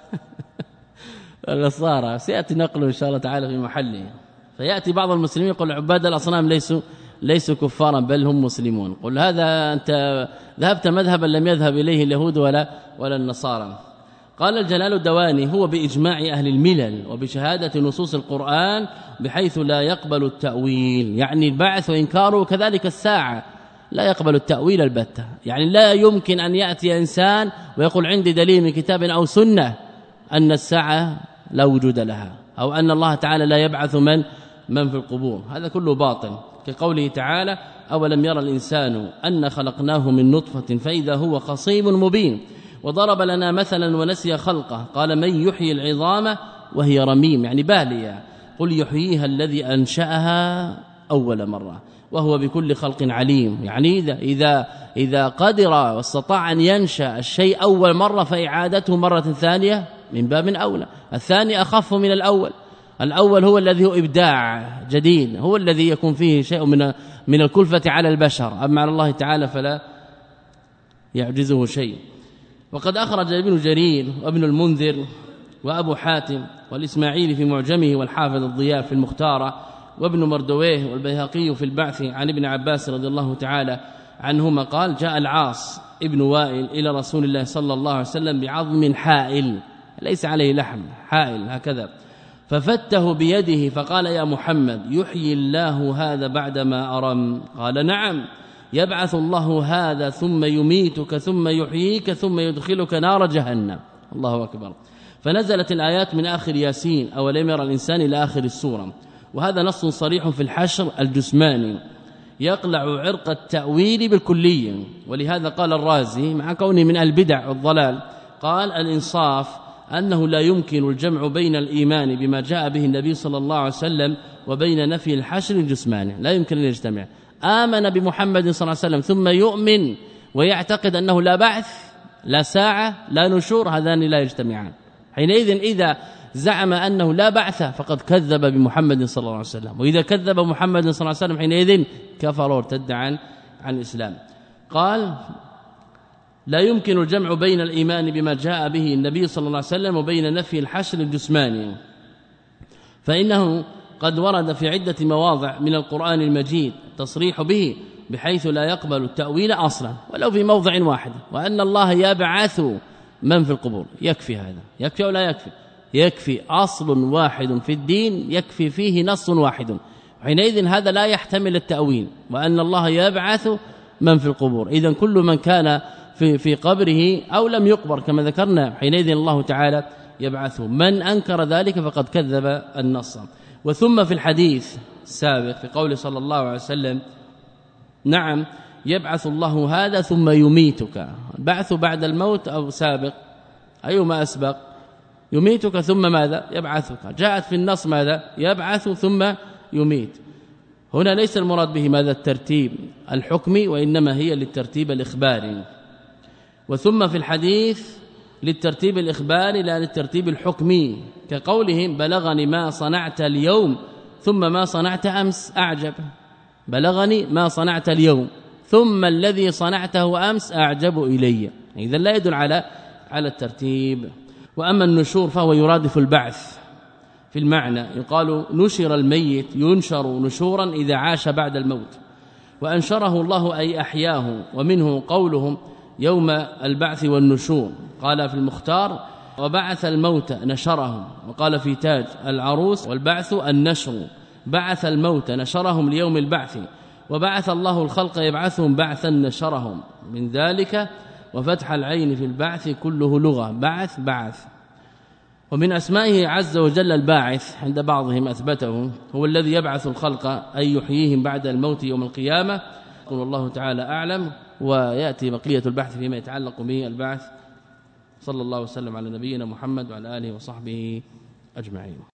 B: والنصارى، سيأتي نقله إن شاء الله تعالى في محله. فيأتي بعض المسلمين يقول عباد الأصنام ليسوا ليسوا كفارا بل هم مسلمون. قل هذا أنت ذهبت مذهبا لم يذهب إليه اليهود ولا ولا النصارى. قال الجلال الدواني هو بإجماع أهل الملل وبشهادة نصوص القرآن بحيث لا يقبل التأويل، يعني البعث وإنكاره كذلك الساعة لا يقبل التأويل البتة. يعني لا يمكن أن يأتي إنسان ويقول عندي دليل من كتاب أو سنة أن الساعة لا وجود لها، أو أن الله تعالى لا يبعث من من في القبور، هذا كله باطل. كقوله تعالى أولم يرى الإنسان أن خلقناه من نطفة فإذا هو خصيم مبين، وضرب لنا مثلا ونسي خلقه قال من يحيي العظام وهي رميم، يعني بالية، قل يحييها الذي أنشأها أول مرة وهو بكل خلق عليم. يعني إذا إذا إذا قدر واستطاع أن ينشأ الشيء أول مرة فإعادته مرة ثانية من باب أولى. الثاني أخف من الأول، الأول هو الذي هو إبداع جديد، هو الذي يكون فيه شيء من من الكلفة على البشر، أما على الله تعالى فلا يعجزه شيء. وقد أخرج ابن جرير وابن المنذر وأبو حاتم والإسماعيلي في معجمه والحافظ الضياء في المختارة وابن مردويه والبيهقي في البعث عن ابن عباس رضي الله تعالى عنهما قال جاء العاص ابن وائل إلى رسول الله صلى الله عليه وسلم بعظم حائل ليس عليه لحم، حائل هكذا، ففته بيده فقال يا محمد يحيي الله هذا بعدما أرم؟ قال نعم، يبعث الله هذا ثم يميتك ثم يحييك ثم يدخلك نار جهنم. الله أكبر. فنزلت الآيات من آخر ياسين أولم يرى الإنسان إلى آخر السورة، وهذا نص صريح في الحشر الجسماني يقلع عرق التأويل بالكلية. ولهذا قال الرازي مع كونه من البدع والضلال قال الإنصاف أنه لا يمكن الجمع بين الإيمان بما جاء به النبي صلى الله عليه وسلم وبين نفي الحشر الجسماني، لا يمكن أن يجتمع. آمن بمحمد صلى الله عليه وسلم ثم يؤمن ويعتقد أنه لا بعث لا ساعة لا نشور، هذان لا يجتمعان. حينئذ إذا زعم أنه لا بعث فقد كذب بمحمد صلى الله عليه وسلم، وإذا كذب محمد صلى الله عليه وسلم حينئذ كفر وارتد عن عن الإسلام. قال لا يمكن الجمع بين الإيمان بما جاء به النبي صلى الله عليه وسلم وبين نفي الحشر الجسماني، فإنه قد ورد في عدة مواضع من القرآن المجيد تصريح به بحيث لا يقبل التأويل أصلا ولو في موضع واحد، وأن الله يبعث من في القبور. يكفي هذا، يكفي أو لا يكفي؟ يكفي أصل واحد في الدين يكفي فيه نص واحد، حينئذ هذا لا يحتمل التأويل، وأن الله يبعث من في القبور. إذن كل من كان في في قبره أو لم يقبر كما ذكرنا حينئذ الله تعالى يبعثه. من أنكر ذلك فقد كذب النص. وثم في الحديث السابق في قول صلى الله عليه وسلم نعم يبعث الله هذا ثم يميتك، بعث بعد الموت أو سابق؟ أيما أسبق؟ يميتك ثم ماذا؟ يبعثك. جاءت في النص ماذا؟ يبعث ثم يميت. هنا ليس المراد به ماذا؟ الترتيب الحكمي، وإنما هي للترتيب الإخباري. وثم في الحديث للترتيب الإخباري لا للترتيب الحكمي، كقولهم بلغني ما صنعت اليوم ثم ما صنعت أمس. أعجب، بلغني ما صنعت اليوم ثم الذي صنعته أمس أعجب إلي، إذا لا يدل على على الترتيب. وأما النشور فهو يرادف البعث في المعنى، يقال نشر الميت ينشر نشورا إذا عاش بعد الموت، وأنشره الله أي أحياه. ومنه قولهم يوم البعث والنشور، قال في المختار وبعث الموت نشرهم، وقال في تاج العروس والبعث النشر، بعث الموت نشرهم ليوم البعث، وبعث الله الخلق يبعثهم بعثا نشرهم، من ذلك وفتح العين في البعث كله لغة، بعث بعث. ومن أسمائه عز وجل الباعث عند بعضهم أثبته، هو الذي يبعث الخلق أي يحييهم بعد الموت يوم القيامة. يقول الله تعالى أعلم، ويأتي بقية البحث فيما يتعلق به البعث. صلى الله وسلم على نبينا محمد وعلى آله وصحبه أجمعين.